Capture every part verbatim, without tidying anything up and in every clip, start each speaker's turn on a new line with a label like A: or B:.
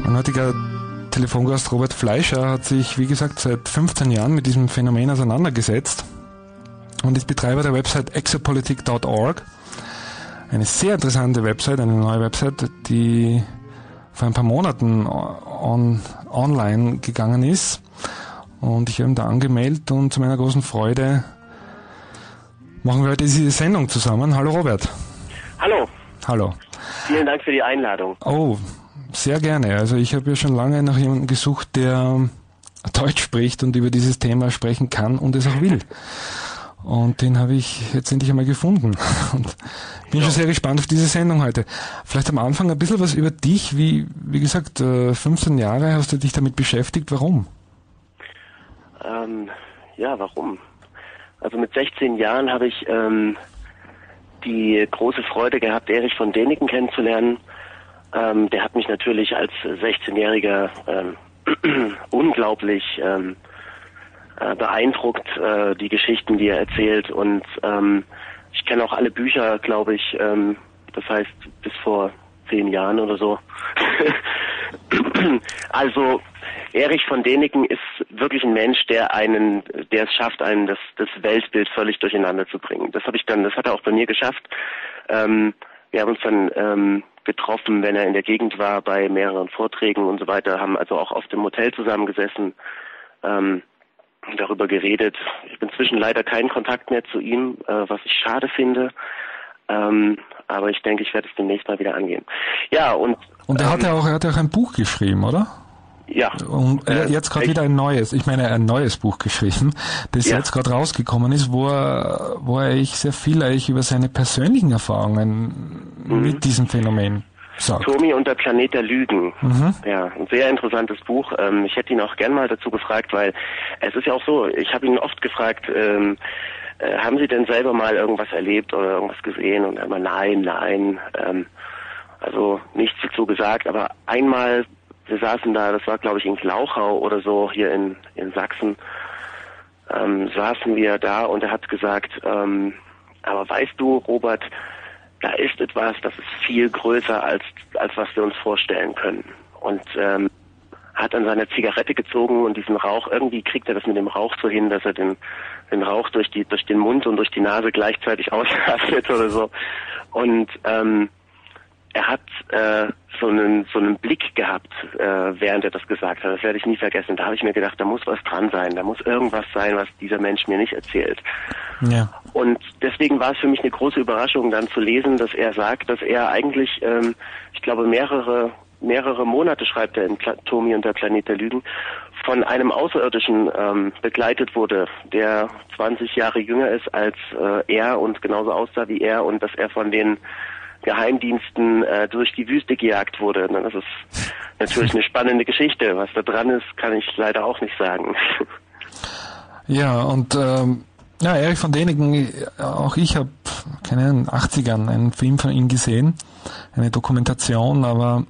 A: Mein heutiger Telefongast Robert Fleischer hat sich, wie gesagt, seit fünfzehn Jahren mit diesem Phänomen auseinandergesetzt und ist Betreiber der Website exopolitik punkt org. Eine sehr interessante Website, eine neue Website, die vor ein paar Monaten on, online gegangen ist. Und ich habe ihn da angemeldet und zu meiner großen Freude machen wir heute diese Sendung zusammen. Hallo Robert.
B: Hallo.
A: Hallo.
B: Vielen Dank für die Einladung.
A: Oh, sehr gerne. Also ich habe ja schon lange nach jemandem gesucht, der Deutsch spricht und über dieses Thema sprechen kann und es auch will. Und den habe ich jetzt endlich einmal gefunden. Und bin ja. schon sehr gespannt auf diese Sendung heute. Vielleicht am Anfang ein bisschen was über dich. Wie, wie gesagt, fünfzehn Jahre hast du dich damit beschäftigt. Warum?
B: Ähm, ja, warum? Also mit sechzehn Jahren habe ich ähm, die große Freude gehabt, Erich von Däniken kennenzulernen. Ähm, der hat mich natürlich als sechzehnjähriger ähm, unglaublich ähm, äh, beeindruckt, äh, die Geschichten, die er erzählt. Und ähm, ich kenne auch alle Bücher, glaube ich, ähm, das heißt bis vor zehn Jahren oder so. Also Erich von Däniken ist wirklich ein Mensch, der einen, der es schafft, einen das, das Weltbild völlig durcheinander zu bringen. Das habe ich dann, das hat er auch bei mir geschafft. Ähm, wir haben uns dann ähm, getroffen, wenn er in der Gegend war, bei mehreren Vorträgen und so weiter, haben also auch auf dem Hotel zusammengesessen, ähm, darüber geredet. Ich habe inzwischen leider keinen Kontakt mehr zu ihm, äh, was ich schade finde. Ähm, aber ich denke, ich werde es demnächst mal wieder angehen. Ja, und
A: Und er
B: ähm,
A: hat ja auch, er hat ja auch ein Buch geschrieben, oder?
B: Ja.
A: Und
B: äh,
A: jetzt gerade wieder ein neues, ich meine ein neues Buch geschrieben, das ja. jetzt gerade rausgekommen ist, wo er, wo er eigentlich sehr viel eigentlich über seine persönlichen Erfahrungen mhm. mit diesem Phänomen sagt.
B: Tomi und der Planet der Lügen.
A: Mhm.
B: Ja, ein sehr interessantes Buch. Ähm, ich hätte ihn auch gern mal dazu gefragt, weil es ist ja auch so, ich habe ihn oft gefragt, ähm, äh, haben Sie denn selber mal irgendwas erlebt oder irgendwas gesehen? Und er immer, nein, nein, ähm, also nichts dazu gesagt, aber einmal, wir saßen da, das war glaube ich in Glauchau oder so, hier in, in Sachsen, ähm, saßen wir da und er hat gesagt, ähm, aber weißt du, Robert, da ist etwas, das ist viel größer als, als was wir uns vorstellen können. Und ähm, hat an seiner Zigarette gezogen und diesen Rauch, irgendwie kriegt er das mit dem Rauch so hin, dass er den, den Rauch durch die, durch den Mund und durch die Nase gleichzeitig ausatmet oder so. Und ähm, er hat äh, so einen so einen Blick gehabt, äh, während er das gesagt hat. Das werde ich nie vergessen. Da habe ich mir gedacht, da muss was dran sein. Da muss irgendwas sein, was dieser Mensch mir nicht erzählt.
A: Ja.
B: Und deswegen war es für mich eine große Überraschung, dann zu lesen, dass er sagt, dass er eigentlich, ähm, ich glaube, mehrere mehrere Monate, schreibt er in Pla- Tomi und der Planet der Lügen, von einem Außerirdischen ähm, begleitet wurde, der zwanzig Jahre jünger ist als äh, er und genauso aussah wie er, und dass er von den Geheimdiensten äh, durch die Wüste gejagt wurde. Das ist natürlich eine spannende Geschichte. Was da dran ist, kann ich leider auch nicht sagen.
A: Ja, und ähm, ja, Erich von Däniken, auch ich habe, keine Ahnung, achtzigern einen Film von ihm gesehen, eine Dokumentation, aber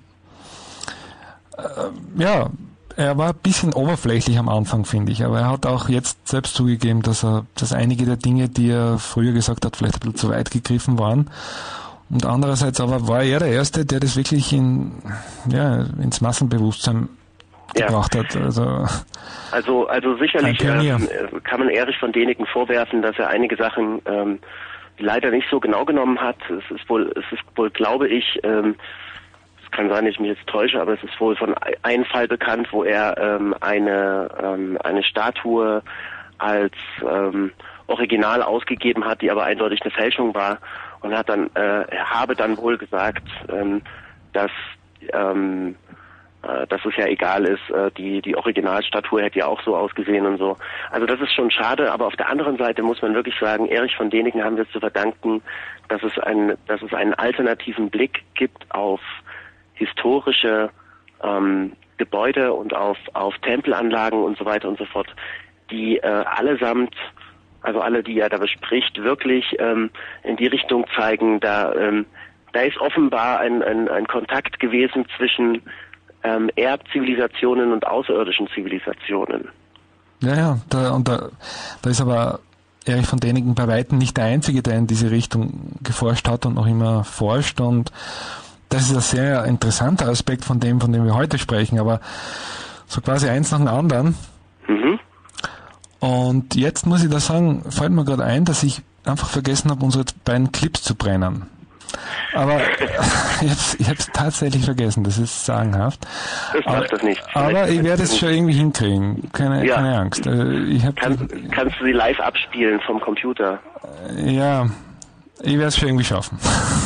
A: äh, ja, er war ein bisschen oberflächlich am Anfang, finde ich, aber er hat auch jetzt selbst zugegeben, dass er, dass einige der Dinge, die er früher gesagt hat, vielleicht ein bisschen zu weit gegriffen waren. Und andererseits aber war er der Erste, der das wirklich in, ja, ins Massenbewusstsein
B: ja.
A: gebracht hat. Also,
B: also, also sicherlich ähm, kann man Erich von Däniken vorwerfen, dass er einige Sachen ähm, leider nicht so genau genommen hat. Es ist wohl, es ist wohl, glaube ich, ähm, es kann sein, dass ich mich jetzt täusche, aber es ist wohl von einem Fall bekannt, wo er ähm, eine ähm, eine Statue als ähm, Original ausgegeben hat, die aber eindeutig eine Fälschung war. Und hat dann, äh, er habe dann wohl gesagt, ähm, dass, ähm, äh, dass es ja egal ist, äh, die, die Originalstatue hätte ja auch so ausgesehen und so. Also das ist schon schade, aber auf der anderen Seite muss man wirklich sagen, Erich von Däniken haben wir es zu verdanken, dass es ein, dass es einen alternativen Blick gibt auf historische ähm, Gebäude und auf, auf Tempelanlagen und so weiter und so fort, die äh, allesamt, also alle, die er da bespricht, wirklich ähm, in die Richtung zeigen, da ähm, da ist offenbar ein, ein, ein Kontakt gewesen zwischen ähm, Erdzivilisationen und außerirdischen Zivilisationen.
A: Ja, ja, da, und da, da ist aber Erich von Däniken bei Weitem nicht der Einzige, der in diese Richtung geforscht hat und noch immer forscht, und das ist ein sehr interessanter Aspekt von dem, von dem wir heute sprechen, aber so quasi eins nach dem anderen. Mhm. Und jetzt muss ich da sagen, fällt mir gerade ein, dass ich einfach vergessen habe, unsere beiden Clips zu brennen. Aber ich hab's, ich hab's tatsächlich vergessen, das ist sagenhaft.
B: Das macht das nicht.
A: Aber ich werde es schon irgendwie hinkriegen, keine, ja. keine Angst. Ich hab
B: Kann, die, kannst du sie live abspielen vom Computer?
A: Ja, ich werde es schon irgendwie schaffen.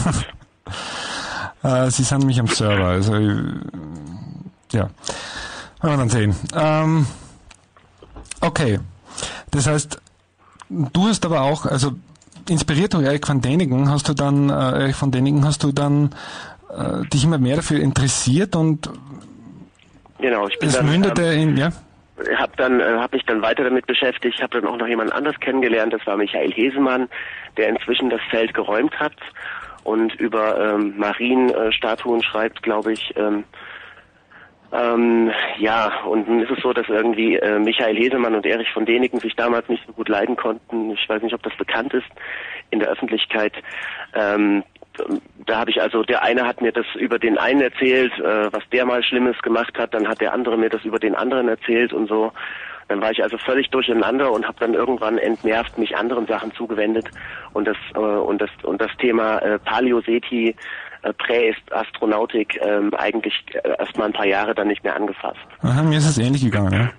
A: Sie sind nämlich am Server, also ja, werden wir dann sehen. Ähm, okay, das heißt, du hast aber auch, also inspiriert durch Erich von Däniken hast du dann, äh, Erich von Däniken hast du dann äh, dich immer mehr dafür interessiert und
B: genau, ich bin
A: es
B: dann,
A: mündete
B: ähm,
A: in, ja.
B: Hab dann, äh, hab mich dann weiter damit beschäftigt, habe dann auch noch jemand anders kennengelernt, das war Michael Hesemann, der inzwischen das Feld geräumt hat und über ähm, Marienstatuen äh, schreibt, glaube ich. Ähm, ähm, ja, und nun ist es so, dass irgendwie äh, Michael Hesemann und Erich von Däniken sich damals nicht so gut leiden konnten. Ich weiß nicht, ob das bekannt ist in der Öffentlichkeit. Ähm, da habe ich also, der eine hat mir das über den einen erzählt, äh, was der mal Schlimmes gemacht hat, dann hat der andere mir das über den anderen erzählt und so. Dann war ich also völlig durcheinander und habe dann irgendwann entnervt mich anderen Sachen zugewendet und das äh, und das und das Thema äh, Paläoseti, äh, Präastronautik ähm, eigentlich äh, erst mal ein paar Jahre dann nicht mehr angefasst.
A: Aha, mir ist es ähnlich gegangen, ja.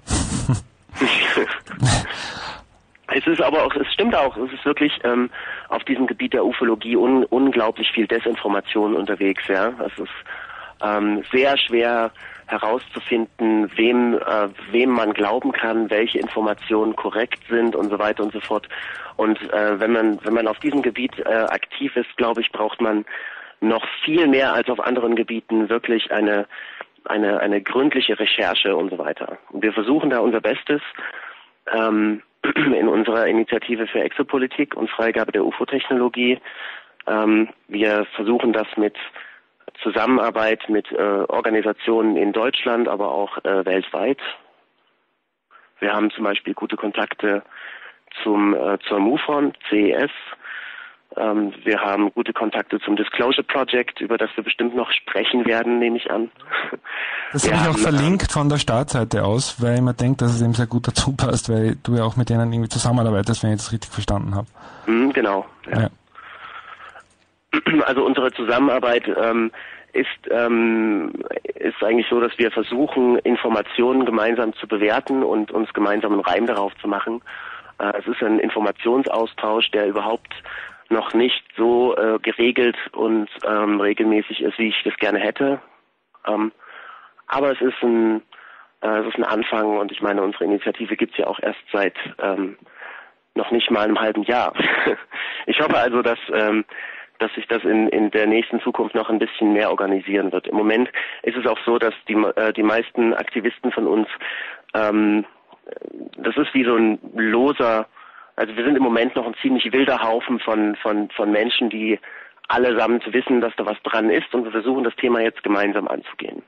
B: Es ist aber auch, es stimmt auch, es ist wirklich ähm, auf diesem Gebiet der Ufologie un, unglaublich viel Desinformation unterwegs, ja. Es ist ähm, sehr schwer herauszufinden, wem äh, wem man glauben kann, welche Informationen korrekt sind und so weiter und so fort. Und äh, wenn man wenn man auf diesem Gebiet äh, aktiv ist, glaube ich, braucht man noch viel mehr als auf anderen Gebieten wirklich eine eine eine gründliche Recherche und so weiter. Und wir versuchen da unser Bestes ähm, in unserer Initiative für Exopolitik und Freigabe der U F O-Technologie. Ähm, wir versuchen das mit Zusammenarbeit mit äh, Organisationen in Deutschland, aber auch äh, weltweit. Wir haben zum Beispiel gute Kontakte zum äh, zur MUFON, C E S. Ähm, wir haben gute Kontakte zum Disclosure Project, über das wir bestimmt noch sprechen werden, nehme ich an.
A: Das habe ich auch verlinkt von der Startseite aus, weil man denkt, dass es eben sehr gut dazu passt, weil du ja auch mit denen irgendwie zusammenarbeitest, wenn ich das richtig verstanden habe.
B: Mm, genau, ja. ja. Also unsere Zusammenarbeit ähm, ist ähm, ist eigentlich so, dass wir versuchen, Informationen gemeinsam zu bewerten und uns gemeinsam einen Reim darauf zu machen. Äh, es ist ein Informationsaustausch, der überhaupt noch nicht so äh, geregelt und ähm, regelmäßig ist, wie ich das gerne hätte. Ähm, aber es ist ein äh, es ist ein Anfang und ich meine, unsere Initiative gibt's ja auch erst seit ähm, noch nicht mal einem halben Jahr. Ich hoffe also, dass ähm, dass sich das in, in der nächsten Zukunft noch ein bisschen mehr organisieren wird. Im Moment ist es auch so, dass die, äh, die meisten Aktivisten von uns, ähm, das ist wie so ein loser, also wir sind im Moment noch ein ziemlich wilder Haufen von, von, von Menschen, die allesamt wissen, dass da was dran ist und wir versuchen das Thema jetzt gemeinsam anzugehen.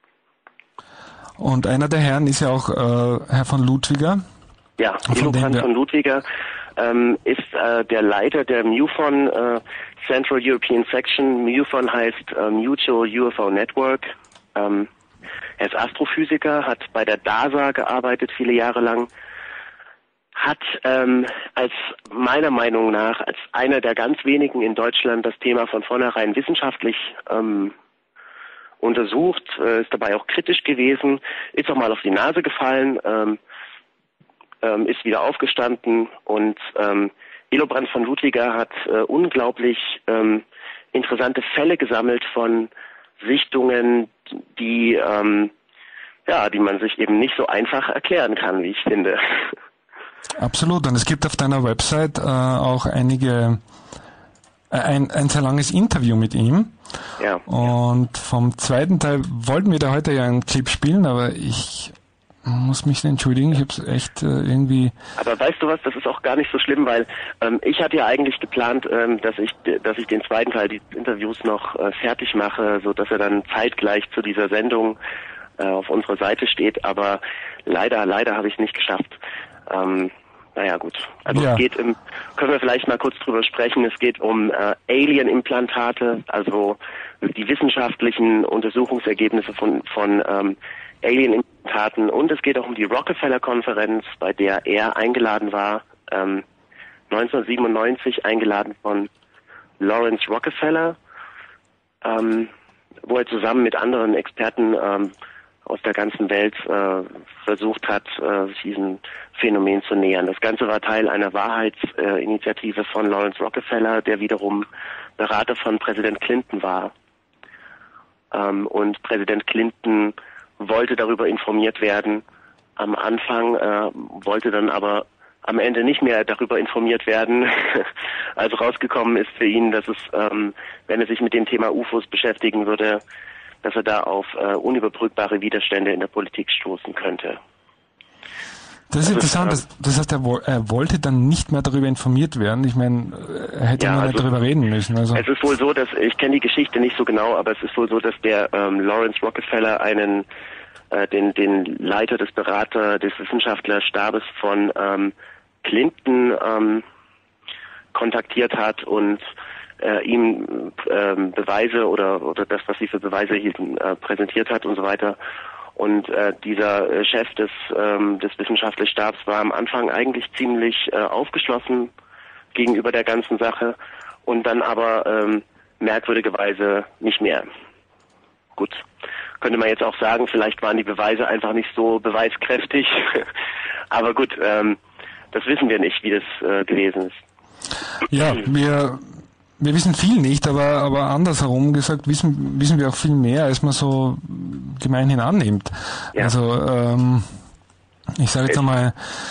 A: Und einer der Herren ist ja auch äh, Herr von Ludwiger.
B: Ja, Elobrand von Ludwiger ähm, ist äh, der Leiter der MUFON äh, Central European Section. MUFON heißt äh, Mutual U F O Network. Ähm, er ist Astrophysiker, hat bei der D A S A gearbeitet viele Jahre lang, hat ähm, als meiner Meinung nach als einer der ganz wenigen in Deutschland das Thema von vornherein wissenschaftlich ähm, untersucht, äh, ist dabei auch kritisch gewesen, ist auch mal auf die Nase gefallen, ähm, ähm, ist wieder aufgestanden und ähm, Elobrand von Ludwiger hat äh, unglaublich ähm, interessante Fälle gesammelt von Sichtungen, die ähm, ja, die man sich eben nicht so einfach erklären kann, wie ich finde.
A: Absolut. Und es gibt auf deiner Website äh, auch einige äh, ein, ein sehr langes Interview mit ihm.
B: Ja.
A: Und vom zweiten Teil wollten wir da heute ja einen Clip spielen, aber ich muss mich entschuldigen, ich habe es echt äh, irgendwie...
B: Aber weißt du was, das ist auch gar nicht so schlimm, weil ähm, ich hatte ja eigentlich geplant, ähm, dass ich dass ich den zweiten Teil des Interviews noch äh, fertig mache, so dass er dann zeitgleich zu dieser Sendung äh, auf unserer Seite steht, aber leider, leider habe ich es nicht geschafft. Ähm, naja gut. Also
A: ja.
B: es geht im, können wir vielleicht mal kurz drüber sprechen, es geht um äh, Alien-Implantate, also die wissenschaftlichen Untersuchungsergebnisse von, von ähm, Alien-Implantaten, und es geht auch um die Rockefeller-Konferenz, bei der er eingeladen war, ähm, neunzehnhundertsiebenundneunzig, eingeladen von Lawrence Rockefeller, ähm, wo er zusammen mit anderen Experten ähm, aus der ganzen Welt äh, versucht hat, äh, sich diesem Phänomen zu nähern. Das Ganze war Teil einer Wahrheitsinitiative äh, von Lawrence Rockefeller, der wiederum Berater von Präsident Clinton war. Ähm, und Präsident Clinton wollte darüber informiert werden. Am Anfang äh, wollte dann aber am Ende nicht mehr darüber informiert werden. Also rausgekommen ist für ihn, dass es, ähm, wenn er sich mit dem Thema U F Os beschäftigen würde, dass er da auf äh, unüberbrückbare Widerstände in der Politik stoßen könnte.
A: Das ist das interessant. Ist, das heißt, er, wo, er wollte dann nicht mehr darüber informiert werden. Ich meine, er hätte ja, nur also, nicht darüber reden müssen. Also.
B: Es ist wohl so, dass, ich kenne die Geschichte nicht so genau, aber es ist wohl so, dass der ähm, Lawrence Rockefeller einen, äh, den, den Leiter des Berater, des Wissenschaftlerstabes von ähm, Clinton ähm, kontaktiert hat und äh, ihm ähm, Beweise oder oder das, was sie für Beweise hielten, äh, präsentiert hat und so weiter. Und äh, dieser äh, Chef des ähm, des wissenschaftlichen Stabs war am Anfang eigentlich ziemlich äh, aufgeschlossen gegenüber der ganzen Sache und dann aber ähm, merkwürdigerweise nicht mehr. Gut, könnte man jetzt auch sagen, vielleicht waren die Beweise einfach nicht so beweiskräftig, aber gut, ähm, das wissen wir nicht, wie das äh, gewesen ist.
A: Ja, wir wir wissen viel nicht, aber aber andersherum gesagt wissen wissen wir auch viel mehr, als man so gemeinhin annimmt. Ja. Also ähm, ich sage jetzt einmal,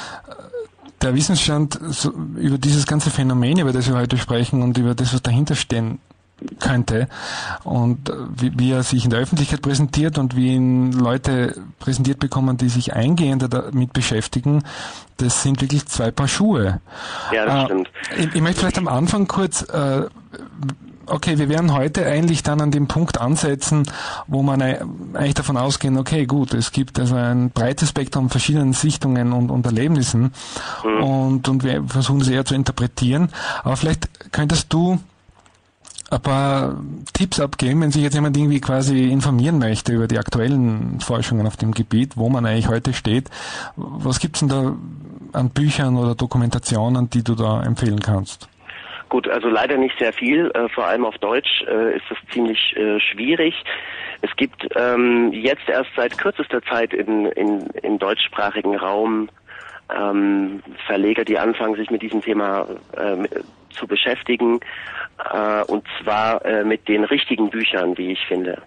A: der Wissensstand so, über dieses ganze Phänomen, über das wir heute sprechen und über das, was dahinter stehen könnte und wie, wie er sich in der Öffentlichkeit präsentiert und wie ihn Leute präsentiert bekommen, die sich eingehender damit beschäftigen, das sind wirklich zwei Paar Schuhe.
B: Ja, das äh, stimmt.
A: Ich, ich möchte vielleicht am Anfang kurz, äh, okay, wir werden heute eigentlich dann an dem Punkt ansetzen, wo man eigentlich davon ausgehen, okay, gut, es gibt also ein breites Spektrum verschiedenen Sichtungen und, und Erlebnissen mhm. und, und wir versuchen sie eher zu interpretieren, aber vielleicht könntest du ein paar Tipps abgeben, wenn sich jetzt jemand irgendwie quasi informieren möchte über die aktuellen Forschungen auf dem Gebiet, wo man eigentlich heute steht. Was gibt's denn da an Büchern oder Dokumentationen, die du da empfehlen kannst?
B: Gut, also leider nicht sehr viel, äh, vor allem auf Deutsch äh, ist es ziemlich äh, schwierig. Es gibt ähm, jetzt erst seit kürzester Zeit in, in, im deutschsprachigen Raum ähm, Verleger, die anfangen, sich mit diesem Thema äh, zu beschäftigen, äh, und zwar äh, mit den richtigen Büchern, wie ich finde.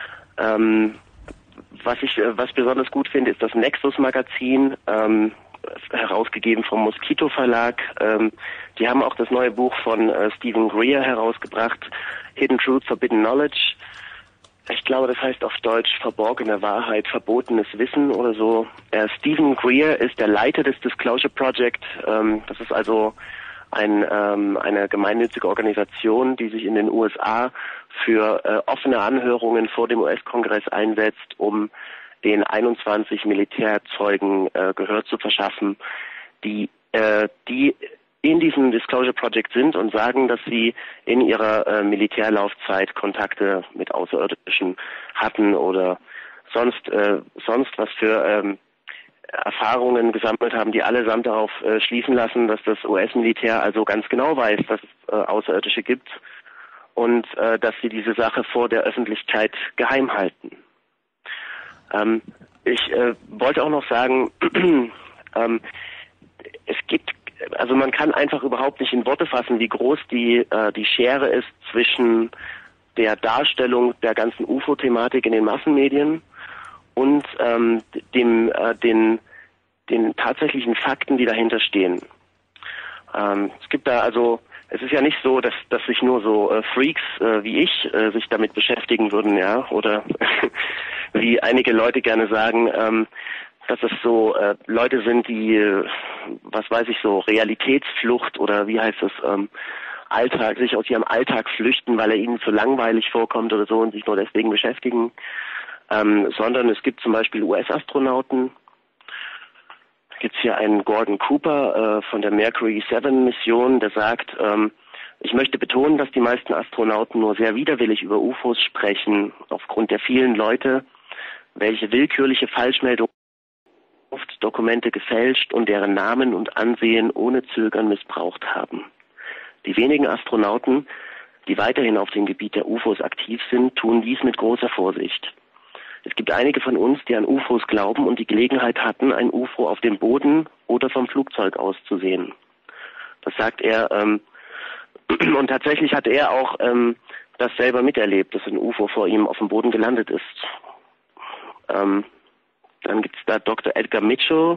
B: Ähm, was ich äh, was besonders gut finde, ist das Nexus-Magazin, ähm, herausgegeben vom Moskito Verlag. Ähm, die haben auch das neue Buch von äh, Stephen Greer herausgebracht, Hidden Truth, Forbidden Knowledge. Ich glaube, das heißt auf Deutsch verborgene Wahrheit, verbotenes Wissen oder so. Äh, Stephen Greer ist der Leiter des Disclosure Project. Ähm, das ist also ein, ähm, eine gemeinnützige Organisation, die sich in den U S A für äh, offene Anhörungen vor dem U S-Kongress einsetzt, um den einundzwanzig Militärzeugen äh, Gehör zu verschaffen, die, äh, die in diesem Disclosure Project sind und sagen, dass sie in ihrer äh, Militärlaufzeit Kontakte mit Außerirdischen hatten oder sonst äh, sonst was für ähm, Erfahrungen gesammelt haben, die allesamt darauf äh, schließen lassen, dass das U S-Militär also ganz genau weiß, dass es äh, Außerirdische gibt und äh, dass sie diese Sache vor der Öffentlichkeit geheim halten. Ähm, ich äh, wollte auch noch sagen, ähm, es gibt, also man kann einfach überhaupt nicht in Worte fassen, wie groß die äh, die Schere ist zwischen der Darstellung der ganzen U F O-Thematik in den Massenmedien und ähm, dem äh, den den tatsächlichen Fakten, die dahinter stehen. Ähm, es gibt da also, es ist ja nicht so, dass dass sich nur so äh, Freaks äh, wie ich äh, sich damit beschäftigen würden, ja, oder wie einige Leute gerne sagen, ähm, dass es so äh, Leute sind, die, äh, was weiß ich, so Realitätsflucht oder wie heißt das, ähm, Alltag, sich aus ihrem Alltag flüchten, weil er ihnen zu langweilig vorkommt oder so und sich nur deswegen beschäftigen, ähm, sondern es gibt zum Beispiel U S-Astronauten, gibt es hier einen Gordon Cooper äh, von der Mercury sieben Mission, der sagt, ähm, ich möchte betonen, dass die meisten Astronauten nur sehr widerwillig über U F Os sprechen, aufgrund der vielen Leute, welche willkürliche Falschmeldungen, Dokumente gefälscht und deren Namen und Ansehen ohne Zögern missbraucht haben. Die wenigen Astronauten, die weiterhin auf dem Gebiet der U F Os aktiv sind, tun dies mit großer Vorsicht. Es gibt einige von uns, die an U F Os glauben und die Gelegenheit hatten, ein U F O auf dem Boden oder vom Flugzeug aus zu sehen. Das sagt er, ähm, und tatsächlich hat er auch ähm, das selber miterlebt, dass ein U F O vor ihm auf dem Boden gelandet ist. Ähm, dann gibt es da Doktor Edgar Mitchell,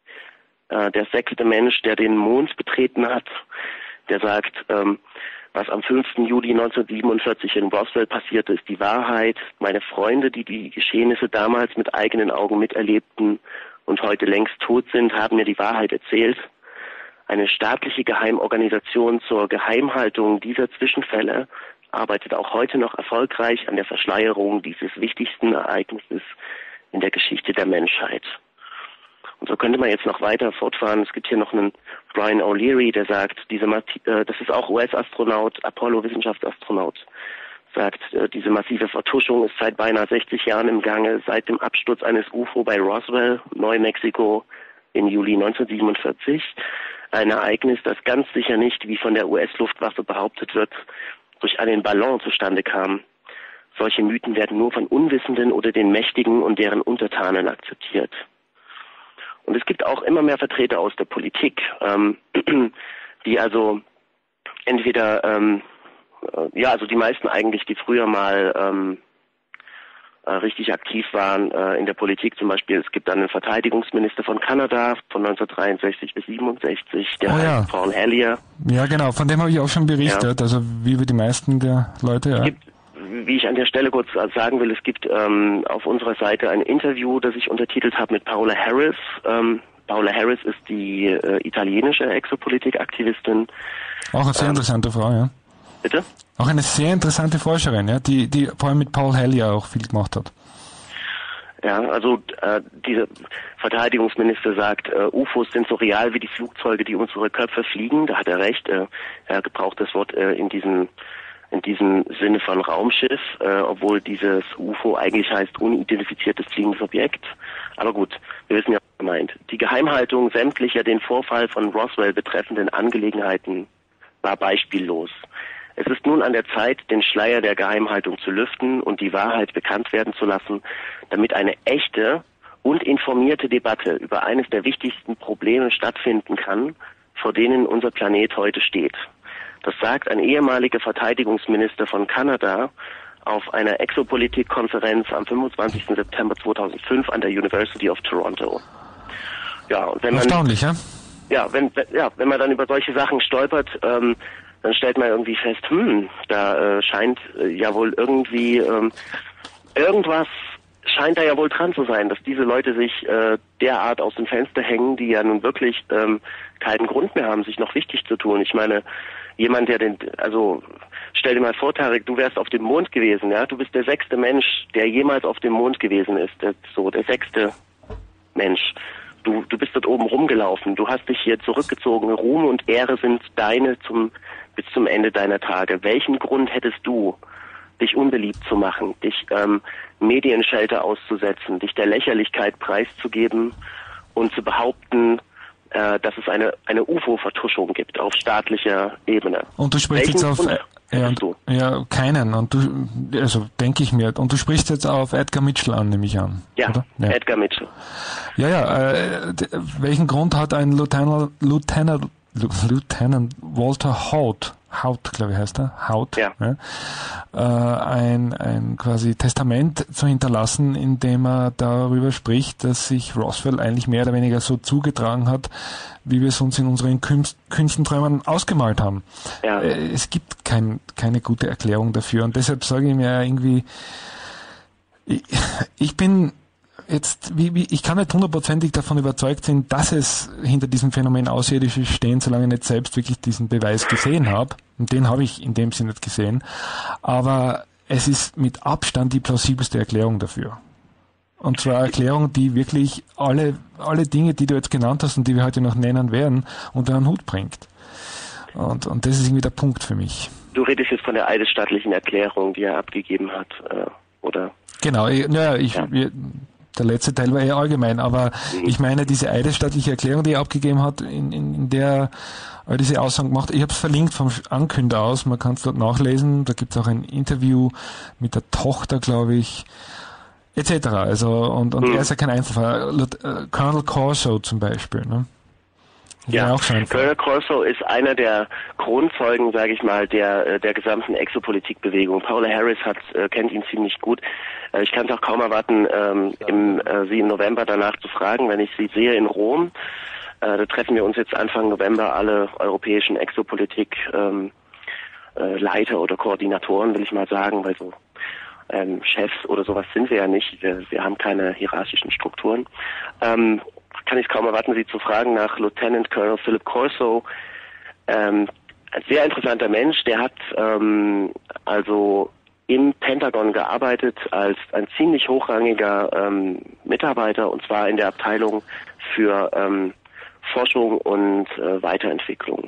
B: äh, der sechste Mensch, der den Mond betreten hat, der sagt, ähm, was am fünften Juli neunzehnhundertsiebenundvierzig in Roswell passierte, ist die Wahrheit. Meine Freunde, die die Geschehnisse damals mit eigenen Augen miterlebten und heute längst tot sind, haben mir die Wahrheit erzählt. Eine staatliche Geheimorganisation zur Geheimhaltung dieser Zwischenfälle arbeitet auch heute noch erfolgreich an der Verschleierung dieses wichtigsten Ereignisses in der Geschichte der Menschheit. Und so könnte man jetzt noch weiter fortfahren. Es gibt hier noch einen Brian O'Leary, der sagt, diese, äh, das ist auch U S-Astronaut, Apollo-Wissenschaftsastronaut, sagt, äh, diese massive Vertuschung ist seit beinahe sechzig Jahren im Gange, seit dem Absturz eines U F O bei Roswell, Neumexiko, im Juli neunzehnhundertsiebenundvierzig. Ein Ereignis, das ganz sicher nicht, wie von der U S-Luftwaffe behauptet wird, durch einen Ballon zustande kam. Solche Mythen werden nur von Unwissenden oder den Mächtigen und deren Untertanen akzeptiert. Und es gibt auch immer mehr Vertreter aus der Politik, ähm, die also entweder, ähm, äh, ja, also die meisten eigentlich, die früher mal ähm, äh, richtig aktiv waren äh, in der Politik, zum Beispiel, es gibt dann einen Verteidigungsminister von Kanada von neunzehnhundertdreiundsechzig bis siebenundsechzig, der
A: oh,
B: heißt
A: ja.
B: Paul Hellyer.
A: Ja, genau, von dem habe ich auch schon berichtet, ja. Also wie über die meisten der Leute, ja.
B: Es gibt, wie ich an der Stelle kurz sagen will, es gibt ähm, auf unserer Seite ein Interview, das ich untertitelt habe mit Paola Harris. Ähm, Paola Harris ist die äh, italienische Exopolitik-Aktivistin.
A: Auch eine sehr ähm, interessante Frau, ja.
B: Bitte?
A: Auch eine sehr interessante Forscherin, ja, die, die vor allem mit Paul Hellyer auch viel gemacht hat.
B: Ja, also äh, dieser Verteidigungsminister sagt, äh, U F Os sind so real wie die Flugzeuge, die um unsere Köpfe fliegen. Da hat er recht. Äh, er gebraucht das Wort äh, in diesem in diesem Sinne von Raumschiff, äh, obwohl dieses U F O eigentlich heißt unidentifiziertes fliegendes Objekt. Aber gut, wir wissen ja, was er meint. Die Geheimhaltung sämtlicher den Vorfall von Roswell betreffenden Angelegenheiten war beispiellos. Es ist nun an der Zeit, den Schleier der Geheimhaltung zu lüften und die Wahrheit bekannt werden zu lassen, damit eine echte und informierte Debatte über eines der wichtigsten Probleme stattfinden kann, vor denen unser Planet heute steht. Das sagt ein ehemaliger Verteidigungsminister von Kanada auf einer Exopolitik-Konferenz am fünfundzwanzigsten September zweitausendfünf an der University of Toronto. Ja, und wenn man,
A: erstaunlich, ja?
B: Ja, wenn, ja, wenn man dann über solche Sachen stolpert, ähm, dann stellt man irgendwie fest, hm, da äh, scheint äh, ja wohl irgendwie, ähm, irgendwas scheint da ja wohl dran zu sein, dass diese Leute sich äh, derart aus dem Fenster hängen, die ja nun wirklich ähm, keinen Grund mehr haben, sich noch wichtig zu tun. Ich meine, jemand, der den, also stell dir mal vor, Tarek, du wärst auf dem Mond gewesen, ja, du bist der sechste Mensch, der jemals auf dem Mond gewesen ist, der, so der sechste Mensch. Du, du bist dort oben rumgelaufen, du hast dich hier zurückgezogen, Ruhm und Ehre sind deine zum bis zum Ende deiner Tage. Welchen Grund hättest du, dich unbeliebt zu machen, dich ähm, Medienschelte auszusetzen, dich der Lächerlichkeit preiszugeben und zu behaupten, äh, dass es eine eine U F O-Vertuschung gibt auf staatlicher Ebene?
A: Und du sprichst
B: Welchen
A: jetzt auf
B: Grund
A: ja, und,
B: du?
A: ja keinen und du also denke ich mir und du sprichst jetzt auf Edgar Mitchell an, nehme ich an.
B: Ja,
A: oder? Ja.
B: Edgar Mitchell.
A: Ja, ja. Äh, welchen Grund hat ein Lieutenant Lieutenant Lieutenant Walter Haut, Haut, glaube ich heißt er, Haut,
B: ja.
A: Ja, äh, ein, ein quasi Testament zu hinterlassen, in dem er darüber spricht, dass sich Roswell eigentlich mehr oder weniger so zugetragen hat, wie wir es uns in unseren Künst, Künstenträumen ausgemalt haben.
B: Ja.
A: Äh, es gibt kein, keine gute Erklärung dafür und deshalb sage ich mir irgendwie, ich, ich bin Jetzt, wie, wie, ich kann nicht hundertprozentig davon überzeugt sein, dass es hinter diesem Phänomen Außerirdische stehen, solange ich nicht selbst wirklich diesen Beweis gesehen habe. Und den habe ich in dem Sinne nicht gesehen. Aber es ist mit Abstand die plausibelste Erklärung dafür. Und zwar eine Erklärung, die wirklich alle, alle Dinge, die du jetzt genannt hast und die wir heute noch nennen werden, unter einen Hut bringt. Und, und das ist irgendwie der Punkt für mich.
B: Du redest jetzt von der eidesstattlichen Erklärung, die er abgegeben hat, äh, oder?
A: Genau, ja, ich, ja. Wir, der letzte Teil war eher allgemein, aber mhm. ich meine diese eidesstattliche Erklärung, die er abgegeben hat, in, in, in der er diese Aussagen gemacht hat. Ich habe es verlinkt vom Ankünder aus, man kann es dort nachlesen, da gibt es auch ein Interview mit der Tochter, glaube ich, et cetera. Also, und, und mhm. er ist ja kein Einzelfall. Colonel Corso zum Beispiel, ne?
B: Ja, Colonel Corso ist einer der Kronzeugen, sage ich mal, der der gesamten Exopolitikbewegung. Paula Harris hat äh, kennt ihn ziemlich gut. Äh, ich kann es auch kaum erwarten, ähm, im, äh, sie im November danach zu fragen, wenn ich sie sehe in Rom. Äh, da treffen wir uns jetzt Anfang November alle europäischen Exopolitik ähm, äh, Leiter oder Koordinatoren, will ich mal sagen, weil so ähm, Chefs oder sowas sind wir ja nicht. Wir, wir haben keine hierarchischen Strukturen. Ähm, kann ich kaum erwarten, Sie zu fragen nach Lieutenant Colonel Philip Corso. Ähm, ein sehr interessanter Mensch, der hat ähm, also im Pentagon gearbeitet als ein ziemlich hochrangiger ähm, Mitarbeiter, und zwar in der Abteilung für ähm, Forschung und äh, Weiterentwicklung.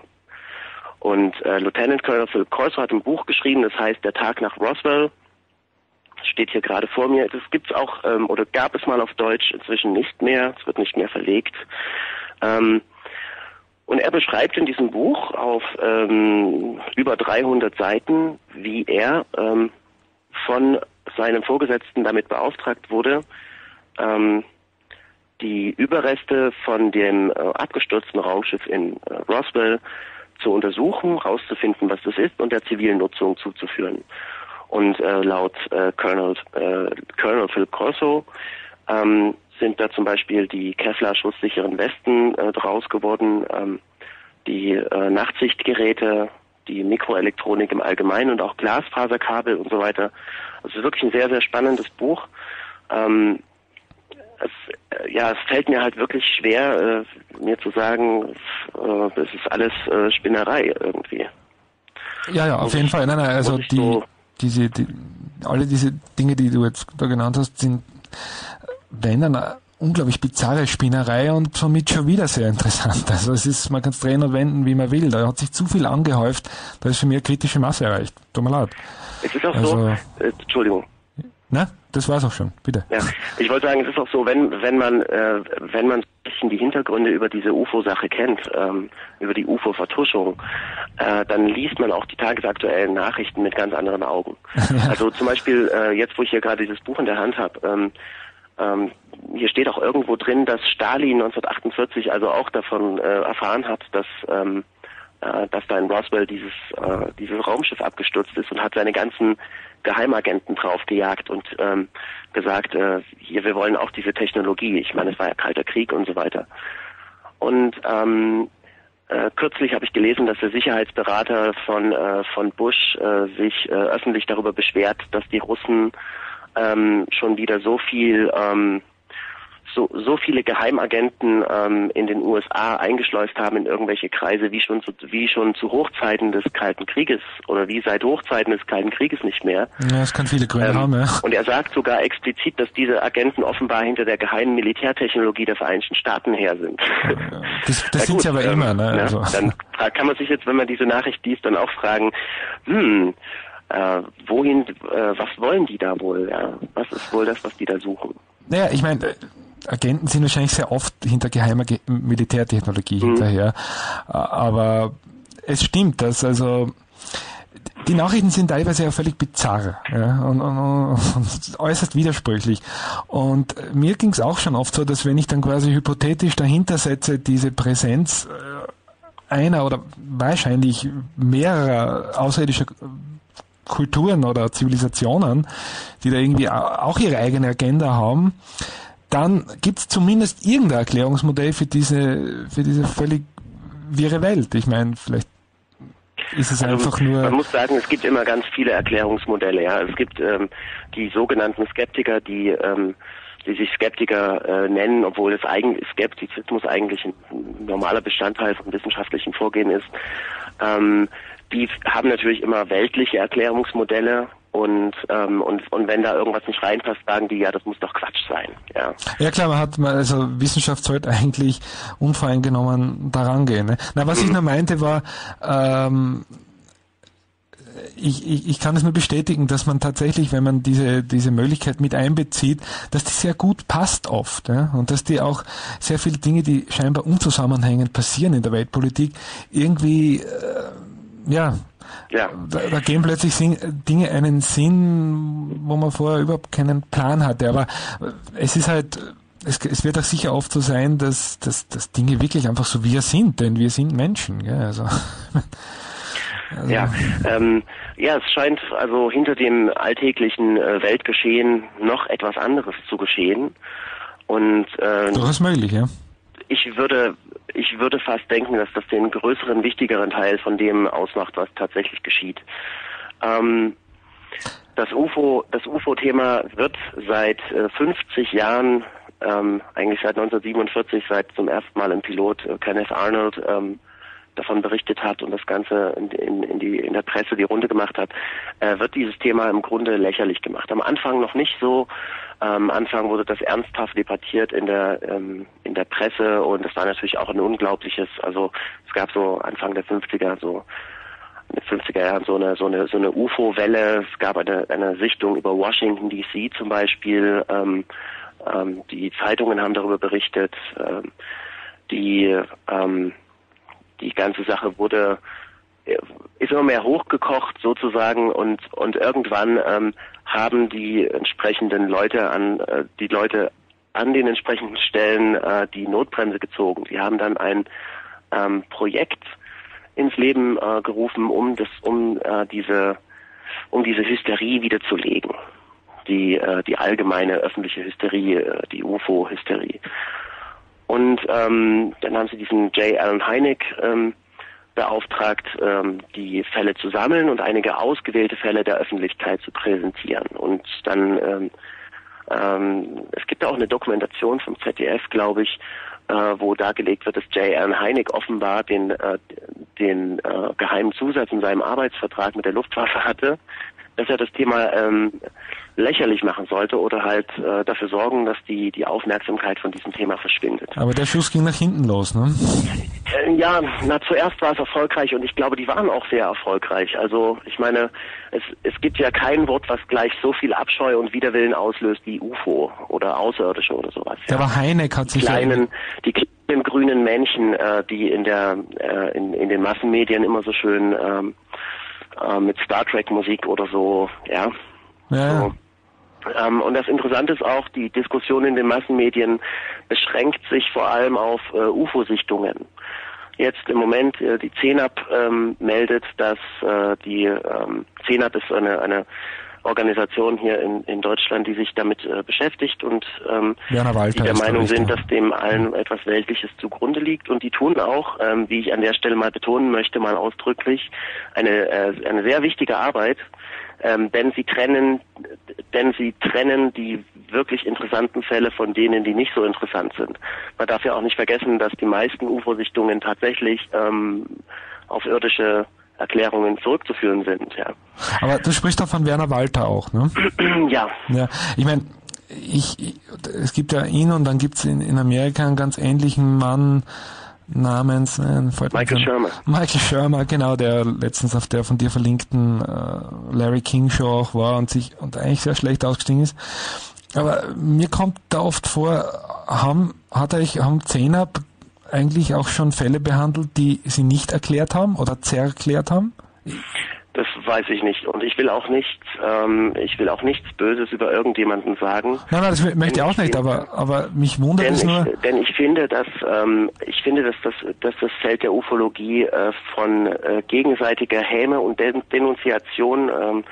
B: Und äh, Lieutenant Colonel Philip Corso hat ein Buch geschrieben, das heißt Der Tag nach Roswell. Steht hier gerade vor mir. Das gibt's auch, ähm, oder gab es mal auf Deutsch, inzwischen nicht mehr. Es wird nicht mehr verlegt. Ähm, und er beschreibt in diesem Buch auf ähm, über dreihundert Seiten, wie er ähm, von seinem Vorgesetzten damit beauftragt wurde, ähm, die Überreste von dem äh, abgestürzten Raumschiff in äh, Roswell zu untersuchen, herauszufinden, was das ist, und der zivilen Nutzung zuzuführen. Und äh, laut äh, Colonel, äh, Colonel Philip Corso ähm, sind da zum Beispiel die Kevlar-schusssicheren Westen äh, draus geworden, ähm, die äh, Nachtsichtgeräte, die Mikroelektronik im Allgemeinen und auch Glasfaserkabel und so weiter. Also es ist wirklich ein sehr, sehr spannendes Buch. Ähm, es, äh, ja, es fällt mir halt wirklich schwer, äh, mir zu sagen, äh, das ist alles äh, Spinnerei irgendwie.
A: Ja, ja, auf jeden Fall. Nein, nein, also die... So Diese, die, alle diese Dinge, die du jetzt da genannt hast, sind, wenn dann, eine unglaublich bizarre Spinnerei und somit schon wieder sehr interessant. Also es ist, man kann es drehen und wenden, wie man will. Da hat sich zu viel angehäuft, da ist für mich eine kritische Masse erreicht. Tut mir leid.
B: Es ist auch
A: also,
B: so, äh, Entschuldigung.
A: Na, das war's auch schon, bitte.
B: Ja, ich wollte sagen, es ist auch so, wenn wenn man äh, wenn man ein bisschen die Hintergründe über diese U F O-Sache kennt, ähm, über die U F O-Vertuschung, äh, dann liest man auch die tagesaktuellen Nachrichten mit ganz anderen Augen. Ja. Also zum Beispiel, äh, jetzt wo ich hier gerade dieses Buch in der Hand habe, ähm, ähm, hier steht auch irgendwo drin, dass Stalin neunzehnhundertachtundvierzig also auch davon äh, erfahren hat, dass ähm, äh, dass da in Roswell dieses äh, dieses Raumschiff abgestürzt ist, und hat seine ganzen Geheimagenten draufgejagt und ähm, gesagt, äh, hier, wir wollen auch diese Technologie. Ich meine, es war ja Kalter Krieg und so weiter. Und ähm, äh, kürzlich habe ich gelesen, dass der Sicherheitsberater von äh, von Bush äh, sich äh, öffentlich darüber beschwert, dass die Russen ähm, schon wieder so viel ähm, so so viele Geheimagenten ähm, in den U S A eingeschleust haben in irgendwelche Kreise, wie schon zu, wie schon zu Hochzeiten des Kalten Krieges oder wie seit Hochzeiten des Kalten Krieges nicht mehr.
A: Ja, das kann viele Gründe ähm, haben, ja.
B: Und er sagt sogar explizit, dass diese Agenten offenbar hinter der geheimen Militärtechnologie der Vereinigten Staaten her sind.
A: Ja, das das sind sie aber ähm, immer, ne? Also.
B: Na, dann kann man sich jetzt, wenn man diese Nachricht liest, dann auch fragen, hm, äh, wohin, äh, was wollen die da wohl? Ja? Was ist wohl das, was die da suchen?
A: Naja, ich meine, Agenten sind wahrscheinlich sehr oft hinter geheimer Ge- Militärtechnologie mhm. hinterher. Aber es stimmt, dass also die Nachrichten sind teilweise ja völlig bizarr, ja, und, und, und äußerst widersprüchlich. Und mir ging es auch schon oft so, dass wenn ich dann quasi hypothetisch dahinter setze, diese Präsenz einer oder wahrscheinlich mehrerer außerirdischer Kulturen oder Zivilisationen, die da irgendwie auch ihre eigene Agenda haben, dann gibt es zumindest irgendein Erklärungsmodell für diese für diese völlig wirre Welt. Ich meine, vielleicht ist es also einfach nur...
B: Man muss sagen, es gibt immer ganz viele Erklärungsmodelle. Ja, es gibt ähm, die sogenannten Skeptiker, die ähm, die sich Skeptiker äh, nennen, obwohl es eigentlich Skeptizismus eigentlich ein normaler Bestandteil vom wissenschaftlichen Vorgehen ist. Ähm, die haben natürlich immer weltliche Erklärungsmodelle, Und, ähm, und, und wenn da irgendwas nicht reinpasst, sagen die, ja, das muss doch Quatsch sein. Ja,
A: ja klar, man hat, also Wissenschaft sollte eigentlich unvoreingenommen daran gehen. Ne? Na, was mhm. ich nur meinte war, ähm, ich, ich, ich kann es nur bestätigen, dass man tatsächlich, wenn man diese, diese Möglichkeit mit einbezieht, dass die sehr gut passt oft. Ja? Und dass die auch sehr viele Dinge, die scheinbar unzusammenhängend passieren in der Weltpolitik, irgendwie, äh, ja, Ja. Da, da geben plötzlich Dinge einen Sinn, wo man vorher überhaupt keinen Plan hatte. Aber es ist halt, es, es wird auch sicher oft so sein, dass, dass, dass Dinge wirklich einfach so wie wir sind, denn wir sind Menschen. Gell? Also,
B: also. Ja, ähm, ja, es scheint also hinter dem alltäglichen äh, Weltgeschehen noch etwas anderes zu geschehen. Und äh,
A: durchaus möglich, ja.
B: Ich würde, ich würde fast denken, dass das den größeren, wichtigeren Teil von dem ausmacht, was tatsächlich geschieht. Ähm, das U F O, das U F O-Thema wird seit äh, fünfzig Jahren, ähm, eigentlich seit neunzehnhundertsiebenundvierzig, seit zum ersten Mal ein Pilot äh, Kenneth Arnold ähm, davon berichtet hat und das Ganze in, in, in, die, in der Presse die Runde gemacht hat, äh, wird dieses Thema im Grunde lächerlich gemacht. Am Anfang noch nicht so. Am Anfang wurde das ernsthaft debattiert in der ähm, in der Presse und es war natürlich auch ein unglaubliches, also es gab so Anfang der fünfziger, so in den fünfziger Jahren so eine so eine so eine U F O-Welle. Es gab eine eine Sichtung über Washington D C zum Beispiel. Ähm, ähm, die Zeitungen haben darüber berichtet. Ähm, die ähm, die ganze Sache wurde ist immer mehr hochgekocht sozusagen und und irgendwann ähm, haben die entsprechenden Leute an äh, die Leute an den entsprechenden Stellen äh, die Notbremse gezogen. Die haben dann ein ähm, Projekt ins Leben äh, gerufen, um das um äh, diese um diese Hysterie wiederzulegen. Die äh, die allgemeine öffentliche Hysterie, äh, die U F O-Hysterie. Und ähm, dann haben sie diesen J. Allen Hynek ähm, beauftragt, ähm, die Fälle zu sammeln und einige ausgewählte Fälle der Öffentlichkeit zu präsentieren. Und dann, ähm, ähm, es gibt auch eine Dokumentation vom Z D F, glaube ich, äh, wo dargelegt wird, dass J. Allen Hynek offenbar den, äh, den äh, geheimen Zusatz in seinem Arbeitsvertrag mit der Luftwaffe hatte, dass er das Thema ähm, lächerlich machen sollte oder halt äh, dafür sorgen, dass die die Aufmerksamkeit von diesem Thema verschwindet.
A: Aber der Schuss ging nach hinten los, ne?
B: Äh, ja, na zuerst war es erfolgreich und ich glaube, die waren auch sehr erfolgreich. Also ich meine, es es gibt ja kein Wort, was gleich so viel Abscheu und Widerwillen auslöst wie U F O oder Außerirdische oder sowas.
A: Ja. Aber Hynek hat
B: die
A: sich
B: kleinen, die kleinen grünen Männchen, äh, die in der äh, in in den Massenmedien immer so schön ähm, äh, mit Star Trek Musik oder so, ja.
A: Ja.
B: So. Ähm, und das Interessante ist auch, die Diskussion in den Massenmedien beschränkt sich vor allem auf äh, U F O-Sichtungen. Jetzt im Moment äh, die C E N A P ähm, meldet, dass äh, die ähm, C E N A P ist eine eine Organisation hier in, in Deutschland, die sich damit äh, beschäftigt und ähm, die der Meinung sind, dass dem allen etwas Weltliches zugrunde liegt. Und die tun auch, ähm, wie ich an der Stelle mal betonen möchte, mal ausdrücklich, eine äh, eine sehr wichtige Arbeit, ähm, denn sie trennen, denn sie trennen die wirklich interessanten Fälle von denen, die nicht so interessant sind. Man darf ja auch nicht vergessen, dass die meisten U F O-Sichtungen tatsächlich ähm, auf irdische Erklärungen zurückzuführen sind, ja.
A: Aber du sprichst doch von Werner Walter auch, ne?
B: Ja.
A: Ja, ich meine, ich, ich, es gibt ja ihn und dann gibt es in, in Amerika einen ganz ähnlichen Mann namens äh,
B: Michael Shermer.
A: Michael Shermer, genau, der letztens auf der von dir verlinkten äh, Larry King Show auch war und sich und eigentlich sehr schlecht ausgestiegen ist. Aber mir kommt da oft vor, haben hat euch haben C E N A P eigentlich auch schon Fälle behandelt, die sie nicht erklärt haben oder zerklärt haben?
B: Das weiß ich nicht und ich will auch nichts, ähm, ich will auch nichts Böses über irgendjemanden sagen.
A: Nein, nein, das möchte ich auch nicht, aber aber mich wundert es nur.
B: Ich, denn ich finde, dass ähm, ich finde, dass das dass das Feld der Ufologie äh, von äh, gegenseitiger Häme und Den- Denunziation ähm,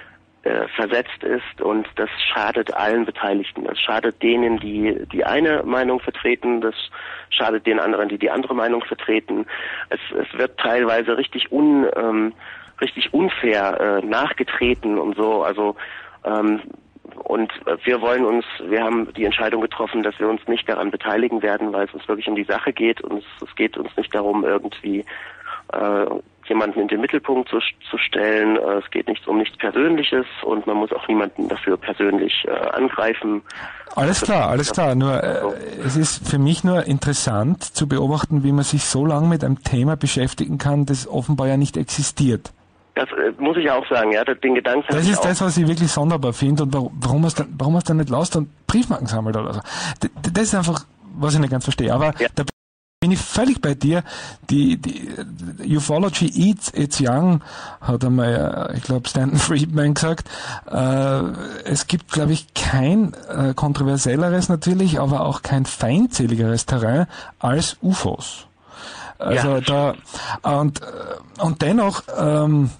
B: äh, versetzt ist und das schadet allen Beteiligten. Das schadet denen, die die eine Meinung vertreten, das schadet den anderen, die die andere Meinung vertreten. Es es wird teilweise richtig un ähm, richtig unfair äh, nachgetreten und so, also ähm, und wir wollen uns, wir haben die Entscheidung getroffen, dass wir uns nicht daran beteiligen werden, weil es uns wirklich um die Sache geht und es, es geht uns nicht darum, irgendwie äh, jemanden in den Mittelpunkt zu, zu stellen. Äh, es geht nicht um nichts Persönliches und man muss auch niemanden dafür persönlich äh, angreifen.
A: Alles klar, alles klar. Nur äh, es ist für mich nur interessant zu beobachten, wie man sich so lange mit einem Thema beschäftigen kann, das offenbar ja nicht existiert.
B: Das äh, muss ich ja auch sagen, ja, den Gedanken.
A: Das ist das, was ich wirklich sonderbar finde und warum, warum man es dann, warum man es dann nicht lässt und Briefmarken sammelt oder so. Das, das ist einfach, was ich nicht ganz verstehe. Aber ja. Da bin ich völlig bei dir. Die, die Ufology eats its young, hat einmal, ich glaube, Stanton Friedman gesagt. Äh, es gibt, glaube ich, kein äh, kontroverselleres natürlich, aber auch kein feindseligeres Terrain als U F Os. Also ja. da und und dennoch, ähm,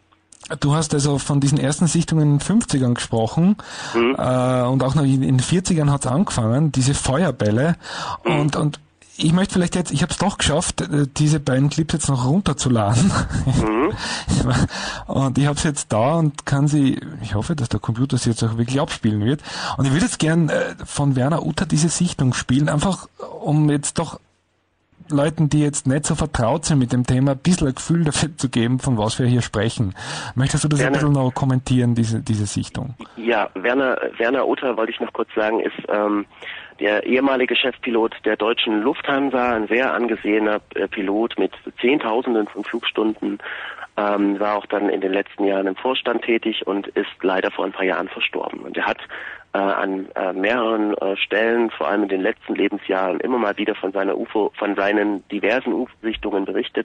A: du hast also von diesen ersten Sichtungen in den fünfzigern gesprochen, mhm. äh, und auch noch in den vierzigern hat es angefangen, diese Feuerbälle, mhm. und und ich möchte vielleicht jetzt, ich habe es doch geschafft, diese beiden Clips jetzt noch runterzuladen. Mhm. Und ich habe es jetzt da und kann sie, ich hoffe, dass der Computer sie jetzt auch wirklich abspielen wird. Und ich würde jetzt gern äh, von Werner Utter diese Sichtung spielen, einfach um jetzt doch Leuten, die jetzt nicht so vertraut sind mit dem Thema, ein bisschen ein Gefühl dafür zu geben, von was wir hier sprechen. Möchtest du das Werner, ein bisschen noch kommentieren, diese, diese Sichtung?
B: Ja, Werner, Werner Utter, wollte ich noch kurz sagen, ist ähm, der ehemalige Chefpilot der deutschen Lufthansa, ein sehr angesehener äh, Pilot mit Zehntausenden von Flugstunden, ähm, war auch dann in den letzten Jahren im Vorstand tätig und ist leider vor ein paar Jahren verstorben. Und er hat äh, an äh, mehreren äh, Stellen, vor allem in den letzten Lebensjahren, immer mal wieder von seiner U F O, von seinen diversen U F O-Sichtungen berichtet.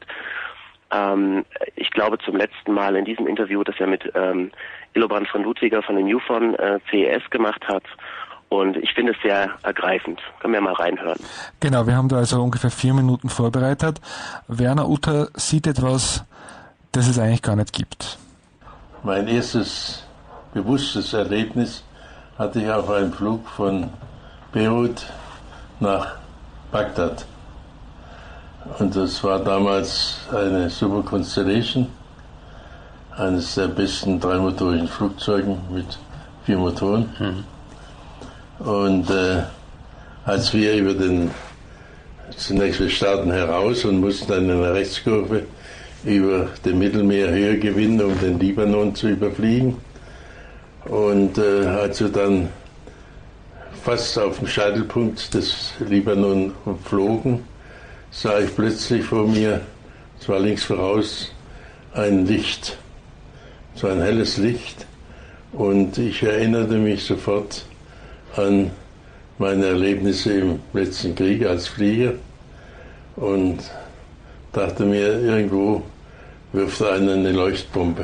B: Ähm, ich glaube zum letzten Mal in diesem Interview, das er mit ähm, Illobrand von Ludwiger von den MUFON äh, C E S gemacht hat. Und ich finde es sehr ergreifend. Können wir mal reinhören.
A: Genau, wir haben da also ungefähr vier Minuten vorbereitet. Werner Utter sieht etwas, das es eigentlich gar nicht gibt.
C: Mein erstes bewusstes Erlebnis hatte ich auf einem Flug von Beirut nach Bagdad. Und das war damals eine Super Constellation, eines der besten dreimotorigen Flugzeugen mit vier Motoren. Mhm. Und äh, als wir über den, zunächst wir starten heraus und mussten dann in einer Rechtskurve über dem Mittelmeer Höhe gewinnen, um den Libanon zu überfliegen. Und äh, als wir dann fast auf dem Scheitelpunkt des Libanon flogen, sah ich plötzlich vor mir, es war links voraus, ein Licht, so ein helles Licht. Und ich erinnerte mich sofort an meine Erlebnisse im letzten Krieg als Flieger und dachte mir, irgendwo wirft einer eine Leuchtbombe.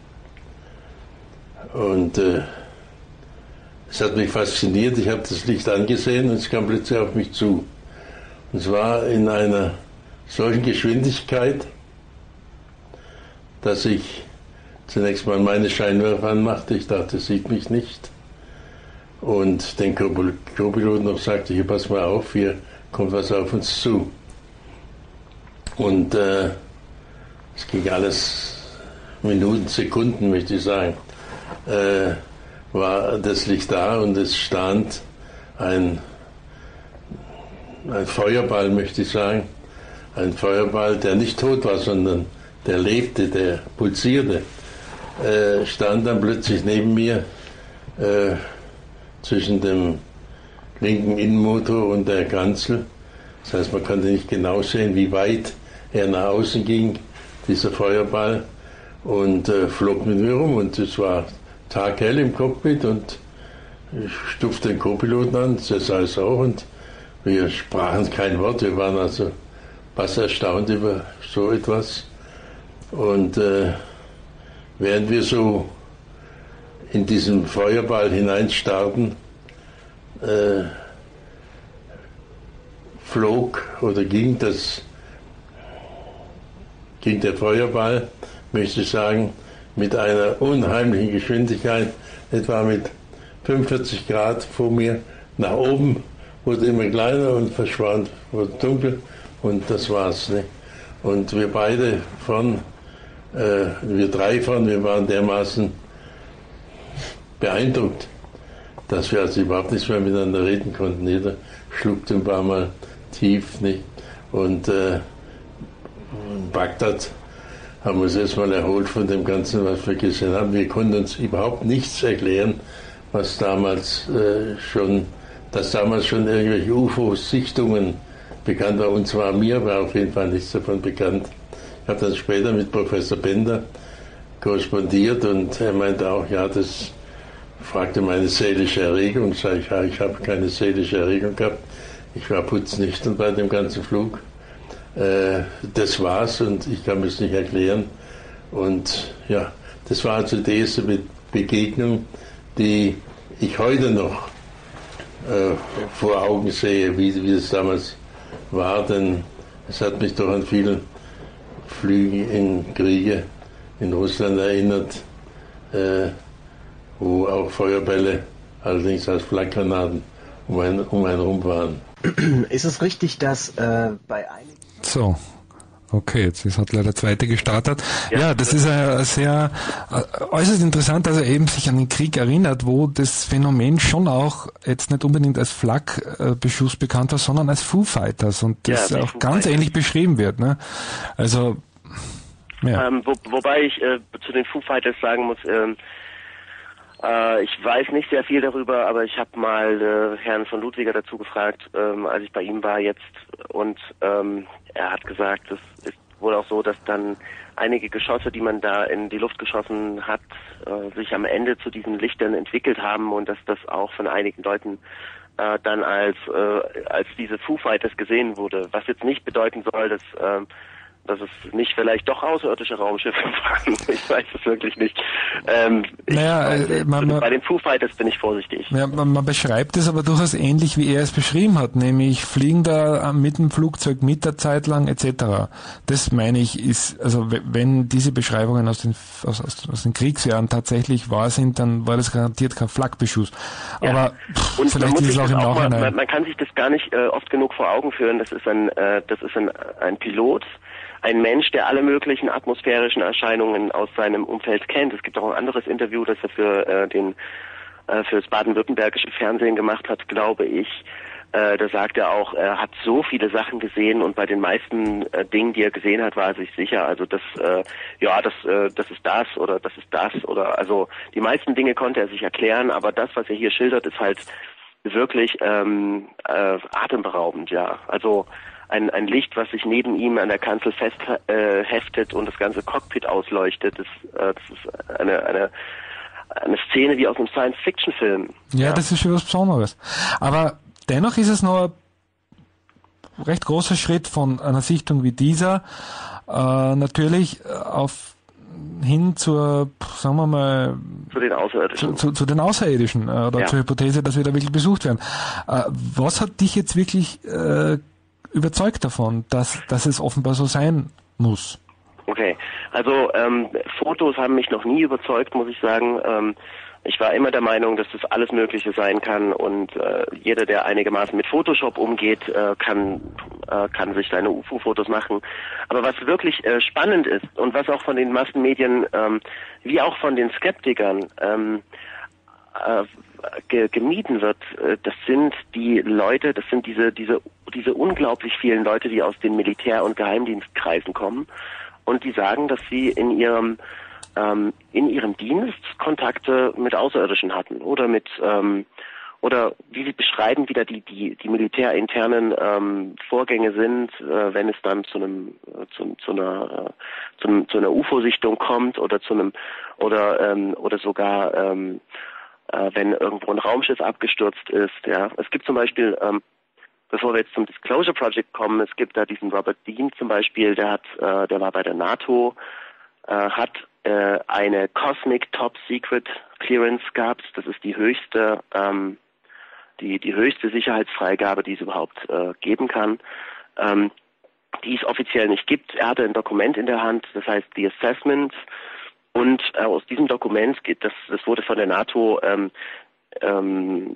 C: Und äh, es hat mich fasziniert, ich habe das Licht angesehen und es kam plötzlich auf mich zu. Und zwar in einer solchen Geschwindigkeit, dass ich zunächst mal meine Scheinwerfer anmachte, ich dachte, es sieht mich nicht. Und den Co-Piloten noch sagte, hier pass mal auf, hier kommt was auf uns zu. Und äh, es ging alles Minuten, Sekunden, möchte ich sagen, äh, war das Licht da und es stand ein, ein Feuerball, möchte ich sagen, ein Feuerball, der nicht tot war, sondern der lebte, der pulsierte, äh, stand dann plötzlich neben mir, äh, zwischen dem linken Innenmotor und der Kanzel. Das heißt, man konnte nicht genau sehen, wie weit er nach außen ging, dieser Feuerball, und äh, flog mit mir rum. Und es war taghell im Cockpit und ich stupfte den Co-Piloten an, der sah es auch, und wir sprachen kein Wort. Wir waren also fast erstaunt über so etwas. Und äh, während wir so in diesen Feuerball hineinstarrten, äh, flog oder ging das, ging der Feuerball, möchte ich sagen, mit einer unheimlichen Geschwindigkeit, etwa mit fünfundvierzig Grad vor mir nach oben, wurde immer kleiner und verschwand, wurde dunkel und das war's. Ne? Und wir beide von, äh, wir drei von, wir waren dermaßen beeindruckt, dass wir also überhaupt nicht mehr miteinander reden konnten. Jeder schluckte ein paar Mal tief, nicht? Und äh, in Bagdad haben wir uns erstmal erholt von dem Ganzen, was wir gesehen haben. Wir konnten uns überhaupt nichts erklären, was damals äh, schon, dass damals schon irgendwelche U F O-Sichtungen bekannt waren. Und zwar mir war auf jeden Fall nichts davon bekannt. Ich habe dann später mit Professor Bender korrespondiert und er meinte auch, ja, das fragte meine seelische Erregung. Sag ich, ja, ich habe keine seelische Erregung gehabt. Ich war putznüchtern bei dem ganzen Flug. Äh, das war's und ich kann mir es nicht erklären. Und ja, das war also die erste Be- Begegnung, die ich heute noch äh, vor Augen sehe, wie, wie es damals war, denn es hat mich doch an viele Flüge in Kriege in Russland erinnert, äh, wo auch Feuerbälle, allerdings als Flakgranaten, um einen, um einen rum waren.
D: Ist es richtig, dass äh, bei einigen...
A: So. Okay, jetzt ist, hat leider der zweite gestartet. Ja, ja das ist ein sehr äh, äußerst interessant, dass er eben sich an den Krieg erinnert, wo das Phänomen schon auch jetzt nicht unbedingt als Flak-Beschuss bekannt war, sondern als Foo Fighters und das ja, auch ganz Fighters. ähnlich beschrieben wird. Ne? Also ja.
B: Ähm, wo, wobei ich äh, zu den Foo Fighters sagen muss, ähm, äh, ich weiß nicht sehr viel darüber, aber ich habe mal äh, Herrn von Ludwiger dazu gefragt, ähm, als ich bei ihm war jetzt, und ähm, er hat gesagt, es ist wohl auch so, dass dann einige Geschosse, die man da in die Luft geschossen hat, äh, sich am Ende zu diesen Lichtern entwickelt haben und dass das auch von einigen Leuten äh, dann als äh, als diese Foo Fighters gesehen wurde. Was jetzt nicht bedeuten soll, dass äh, dass es nicht vielleicht doch außerirdische Raumschiffe waren. Ich weiß es wirklich nicht. Ähm,
A: naja,
B: ich,
A: äh, man,
B: bei den Foo Fighters bin ich vorsichtig.
A: Ja, man, man beschreibt es aber durchaus ähnlich, wie er es beschrieben hat, nämlich fliegen da mit dem Flugzeug mit der Zeit lang et cetera. Das meine ich ist, also wenn diese Beschreibungen aus den aus, aus, aus den Kriegsjahren tatsächlich wahr sind, dann war das garantiert kein Flakbeschuss. Ja. Aber pff,
B: und
A: vielleicht ist es auch im Nachhinein.
B: Man, man kann sich das gar nicht äh, oft genug vor Augen führen. Das ist ein, äh, das ist ein, ein Pilot. Ein Mensch, der alle möglichen atmosphärischen Erscheinungen aus seinem Umfeld kennt. Es gibt auch ein anderes Interview, das er für äh, den äh, für das baden-württembergische Fernsehen gemacht hat, glaube ich. Äh, da sagt er auch, er hat so viele Sachen gesehen und bei den meisten äh, Dingen, die er gesehen hat, war er sich sicher. Also das, äh, ja, das, äh, das ist das oder das ist das oder also die meisten Dinge konnte er sich erklären, aber das, was er hier schildert, ist halt wirklich ähm, äh, atemberaubend, ja. Also Ein, ein Licht, was sich neben ihm an der Kanzel fest äh, heftet und das ganze Cockpit ausleuchtet. Das, äh, das ist eine, eine, eine Szene wie aus einem Science-Fiction-Film.
A: Ja, ja, das ist schon was Besonderes. Aber dennoch ist es noch ein recht großer Schritt von einer Sichtung wie dieser äh, natürlich auf hin zur, sagen wir mal,
B: zu den Außerirdischen,
A: zu, zu, zu den Außerirdischen äh, oder ja. zur Hypothese, dass wir da wirklich besucht werden. Äh, was hat dich jetzt wirklich äh, überzeugt davon, dass, dass es offenbar so sein muss?
B: Okay, also ähm, Fotos haben mich noch nie überzeugt, muss ich sagen. Ähm, ich war immer der Meinung, dass das alles Mögliche sein kann und äh, jeder, der einigermaßen mit Photoshop umgeht, äh, kann äh, kann sich seine U F O-Fotos machen. Aber was wirklich äh, spannend ist und was auch von den Massenmedien ähm, wie auch von den Skeptikern ähm, äh, ge- gemieden wird, äh, das sind die Leute, das sind diese diese diese unglaublich vielen Leute, die aus den Militär- und Geheimdienstkreisen kommen und die sagen, dass sie in ihrem ähm, in ihrem Dienst Kontakte mit Außerirdischen hatten oder mit ähm, oder wie sie beschreiben, wie da die die die militärinternen ähm, Vorgänge sind, äh, wenn es dann zu einem äh, zu, zu einer äh, zu, einem, zu einer U F O-Sichtung kommt oder zu einem oder ähm, oder sogar ähm, äh, wenn irgendwo ein Raumschiff abgestürzt ist. Ja, es gibt zum Beispiel ähm, bevor wir jetzt zum Disclosure Project kommen, es gibt da diesen Robert Dean zum Beispiel, der hat, äh, der war bei der NATO, äh, hat äh, eine Cosmic Top Secret Clearance gehabt. Das ist die höchste, ähm, die die höchste Sicherheitsfreigabe, die es überhaupt äh, geben kann, ähm, die es offiziell nicht gibt. Er hatte ein Dokument in der Hand, das heißt The Assessment, und äh, aus diesem Dokument geht, das, das wurde von der NATO ähm, ähm,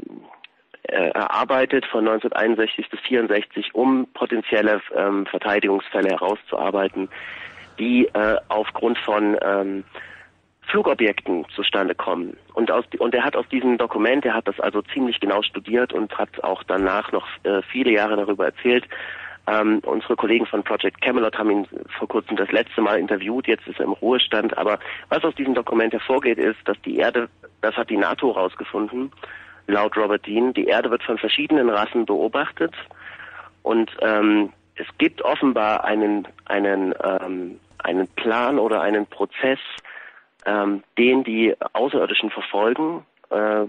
B: erarbeitet von neunzehnhunderteinundsechzig bis vierundsechzig, um potenzielle ähm, Verteidigungsfälle herauszuarbeiten, die äh, aufgrund von ähm, Flugobjekten zustande kommen. Und aus und er hat aus diesem Dokument, er hat das also ziemlich genau studiert und hat auch danach noch äh, viele Jahre darüber erzählt, Ähm, unsere Kollegen von Project Camelot haben ihn vor kurzem das letzte Mal interviewt, jetzt ist er im Ruhestand. Aber was aus diesem Dokument hervorgeht, ist, dass die Erde, das hat die NATO rausgefunden, laut Robert Dean, die Erde wird von verschiedenen Rassen beobachtet und ähm, es gibt offenbar einen, einen, ähm, einen Plan oder einen Prozess, ähm, den die Außerirdischen verfolgen, äh,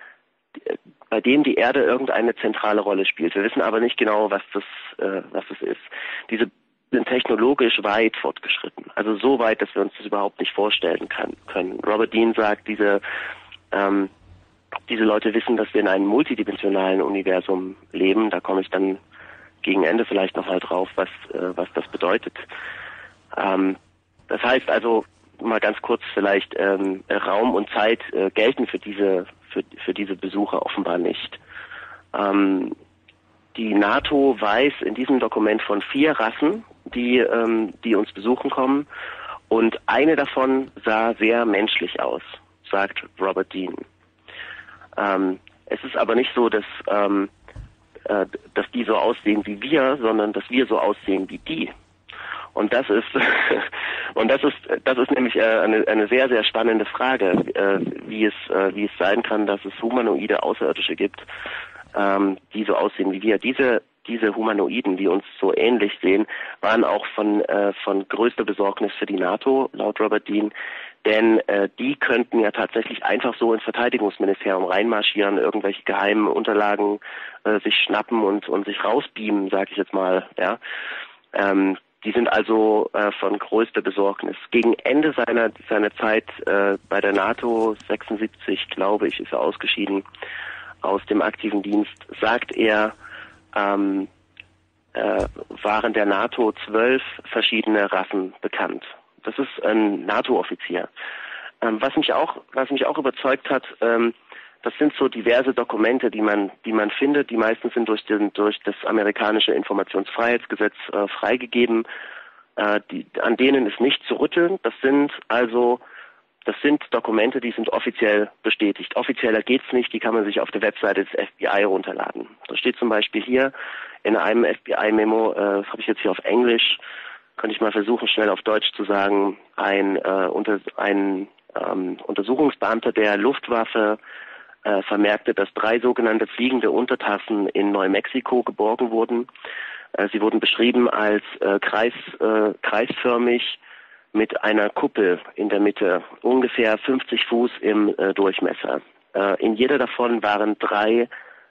B: bei dem die Erde irgendeine zentrale Rolle spielt. Wir wissen aber nicht genau, was das, äh, was das ist. Diese sind technologisch weit fortgeschritten. Also so weit, dass wir uns das überhaupt nicht vorstellen kann, können. Robert Dean sagt, diese, ähm, diese Leute wissen, dass wir in einem multidimensionalen Universum leben. Da komme ich dann gegen Ende vielleicht nochmal drauf, was, äh, was das bedeutet. Ähm, das heißt also, mal ganz kurz vielleicht, ähm, Raum und Zeit äh, gelten für diese Für, für diese Besucher offenbar nicht. Ähm, die NATO weiß in diesem Dokument von vier Rassen, die, ähm, die uns besuchen kommen, und eine davon sah sehr menschlich aus, sagt Robert Dean. Ähm, es ist aber nicht so, dass, ähm, äh, dass die so aussehen wie wir, sondern dass wir so aussehen wie die. Und das ist und das ist das ist nämlich äh, eine eine sehr sehr spannende Frage, äh, wie es äh, wie es sein kann, dass es humanoide Außerirdische gibt, ähm, die so aussehen wie wir. Diese diese Humanoiden, die uns so ähnlich sehen, waren auch von äh, von größter Besorgnis für die NATO, laut Robert Dean, denn äh, die könnten ja tatsächlich einfach so ins Verteidigungsministerium reinmarschieren, irgendwelche geheimen Unterlagen äh, sich schnappen und und sich rausbeamen, sage ich jetzt mal, ja. Ähm, Die sind also äh, von größter Besorgnis. Gegen Ende seiner seiner Zeit äh, bei der NATO, sechsundsiebzig, glaube ich, ist er ausgeschieden aus dem aktiven Dienst, sagt er, ähm, äh, waren der NATO zwölf verschiedene Rassen bekannt. Das ist ein NATO-Offizier. Ähm, was mich auch, was mich auch überzeugt hat, ähm, das sind so diverse Dokumente, die man, die man findet. Die meisten sind durch den, durch das amerikanische Informationsfreiheitsgesetz äh, freigegeben. Äh, die, an denen ist nicht zu rütteln. Das sind also, das sind Dokumente, die sind offiziell bestätigt. Offizieller geht's nicht. Die kann man sich auf der Webseite des F B I runterladen. Da steht zum Beispiel hier in einem F B I-Memo, äh, das habe ich jetzt hier auf Englisch, könnte ich mal versuchen, schnell auf Deutsch zu sagen, ein, äh, unter, ein ähm, Untersuchungsbeamter der Luftwaffe Äh, vermerkte, dass drei sogenannte fliegende Untertassen in Neumexiko geborgen wurden. Äh, sie wurden beschrieben als äh, kreis, äh, kreisförmig mit einer Kuppel in der Mitte, ungefähr fünfzig Fuß im äh, Durchmesser. Äh, in jeder davon waren drei,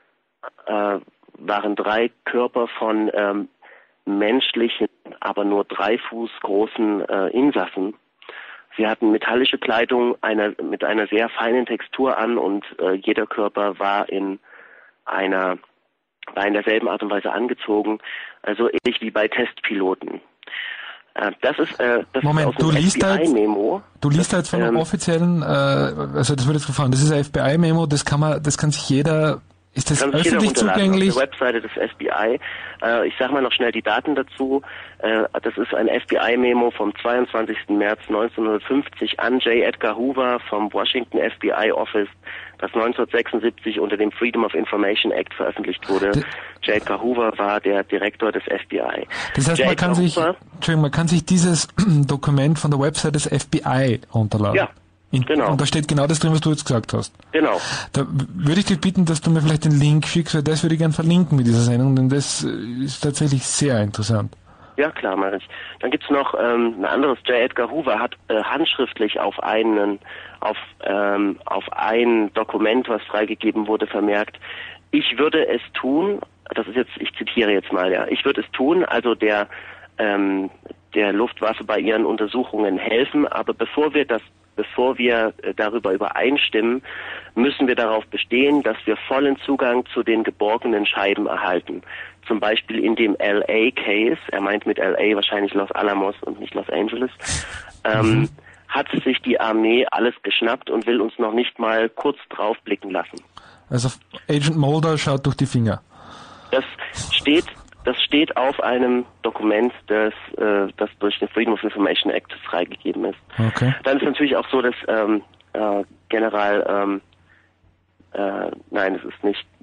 B: äh, waren drei Körper von ähm, menschlichen, aber nur drei Fuß großen äh, Insassen. Sie hatten metallische Kleidung einer, mit einer sehr feinen Textur an und äh, jeder Körper war in einer, war in derselben Art und Weise angezogen, also ähnlich wie bei Testpiloten. Äh, das ist äh, das
A: Moment,
B: ist aus
A: du
B: dem
A: liest da jetzt,
B: Memo.
A: du liest da jetzt von einem ähm, offiziellen, äh, also das wird jetzt gefallen, das ist ein F B I-Memo, das kann man, das kann sich jeder. Ist das öffentlich zugänglich?
B: Auf der Webseite des F B I. Äh, ich sage mal noch schnell die Daten dazu. Äh, das ist ein F B I-Memo vom zweiundzwanzigsten März neunzehnhundertfünfzig an J. Edgar Hoover vom Washington F B I Office, das neunzehnhundertsechsundsiebzig unter dem Freedom of Information Act veröffentlicht wurde. D- J. Edgar Hoover war der Direktor des F B I.
A: Das heißt, man kann, sich, Entschuldigung, man kann sich dieses Dokument von der Website des F B I runterladen.
B: Ja.
A: In,
B: genau.
A: Und da steht genau das drin, was du jetzt gesagt hast.
B: Genau.
A: Da würde ich dich bitten, dass du mir vielleicht den Link schickst, weil das würde ich gerne verlinken mit dieser Sendung, denn das ist tatsächlich sehr interessant.
B: Ja, klar, mache ich. Dann gibt's noch ähm, ein anderes. J. Edgar Hoover hat äh, handschriftlich auf einen, auf ähm, auf ein Dokument, was freigegeben wurde, vermerkt: Ich würde es tun. Das ist jetzt, ich zitiere jetzt mal, ja. Ich würde es tun. Also der ähm, der Luftwaffe bei ihren Untersuchungen helfen, aber bevor wir das Bevor wir darüber übereinstimmen, müssen wir darauf bestehen, dass wir vollen Zugang zu den geborgenen Scheiben erhalten. Zum Beispiel in dem L A-Case, er meint mit L A wahrscheinlich Los Alamos und nicht Los Angeles, ähm, mhm. hat sich die Armee alles geschnappt und will uns noch nicht mal kurz drauf blicken lassen.
A: Also Agent Mulder schaut durch die Finger.
B: Das steht... Das steht auf einem Dokument, das, äh, das durch den Freedom of Information Act freigegeben ist.
A: Okay.
B: Dann ist natürlich auch so, dass ähm, äh, General, ähm, äh, nein, es ist nicht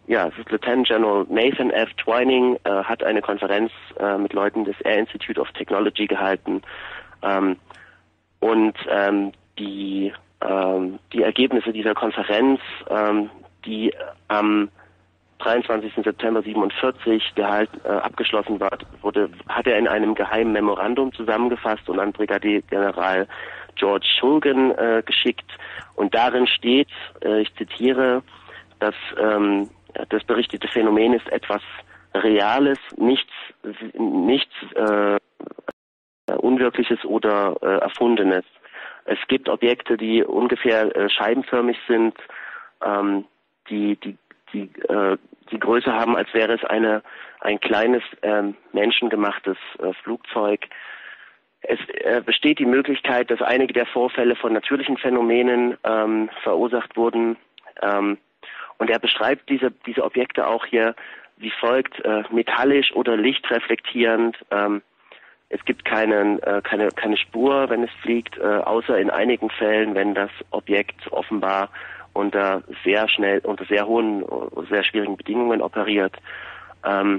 B: ja, es ist Lieutenant General Nathan F. Twining, äh, hat eine Konferenz äh, mit Leuten des Air Institute of Technology gehalten. Ähm, und ähm, die, ähm, die Ergebnisse dieser Konferenz, ähm, die am dreiundzwanzigsten September siebenundvierzig gehalten, äh, abgeschlossen war, wurde, hat er in einem geheimen Memorandum zusammengefasst und an Brigadier General George Shulgin äh, geschickt. Und darin steht, äh, ich zitiere, dass ähm, das berichtete Phänomen ist etwas Reales, nichts, nichts äh, Unwirkliches oder äh, Erfundenes. Es gibt Objekte, die ungefähr äh, scheibenförmig sind, ähm, die die die äh, die Größe haben, als wäre es eine ein kleines äh, menschengemachtes äh, Flugzeug. Es äh, besteht die Möglichkeit, dass einige der Vorfälle von natürlichen Phänomenen ähm, verursacht wurden. Ähm, und er beschreibt diese diese Objekte auch hier wie folgt: äh, metallisch oder lichtreflektierend. Ähm, es gibt keinen äh, keine keine Spur, wenn es fliegt, äh, außer in einigen Fällen, wenn das Objekt offenbar unter sehr schnell, unter sehr hohen, sehr schwierigen Bedingungen operiert, ähm,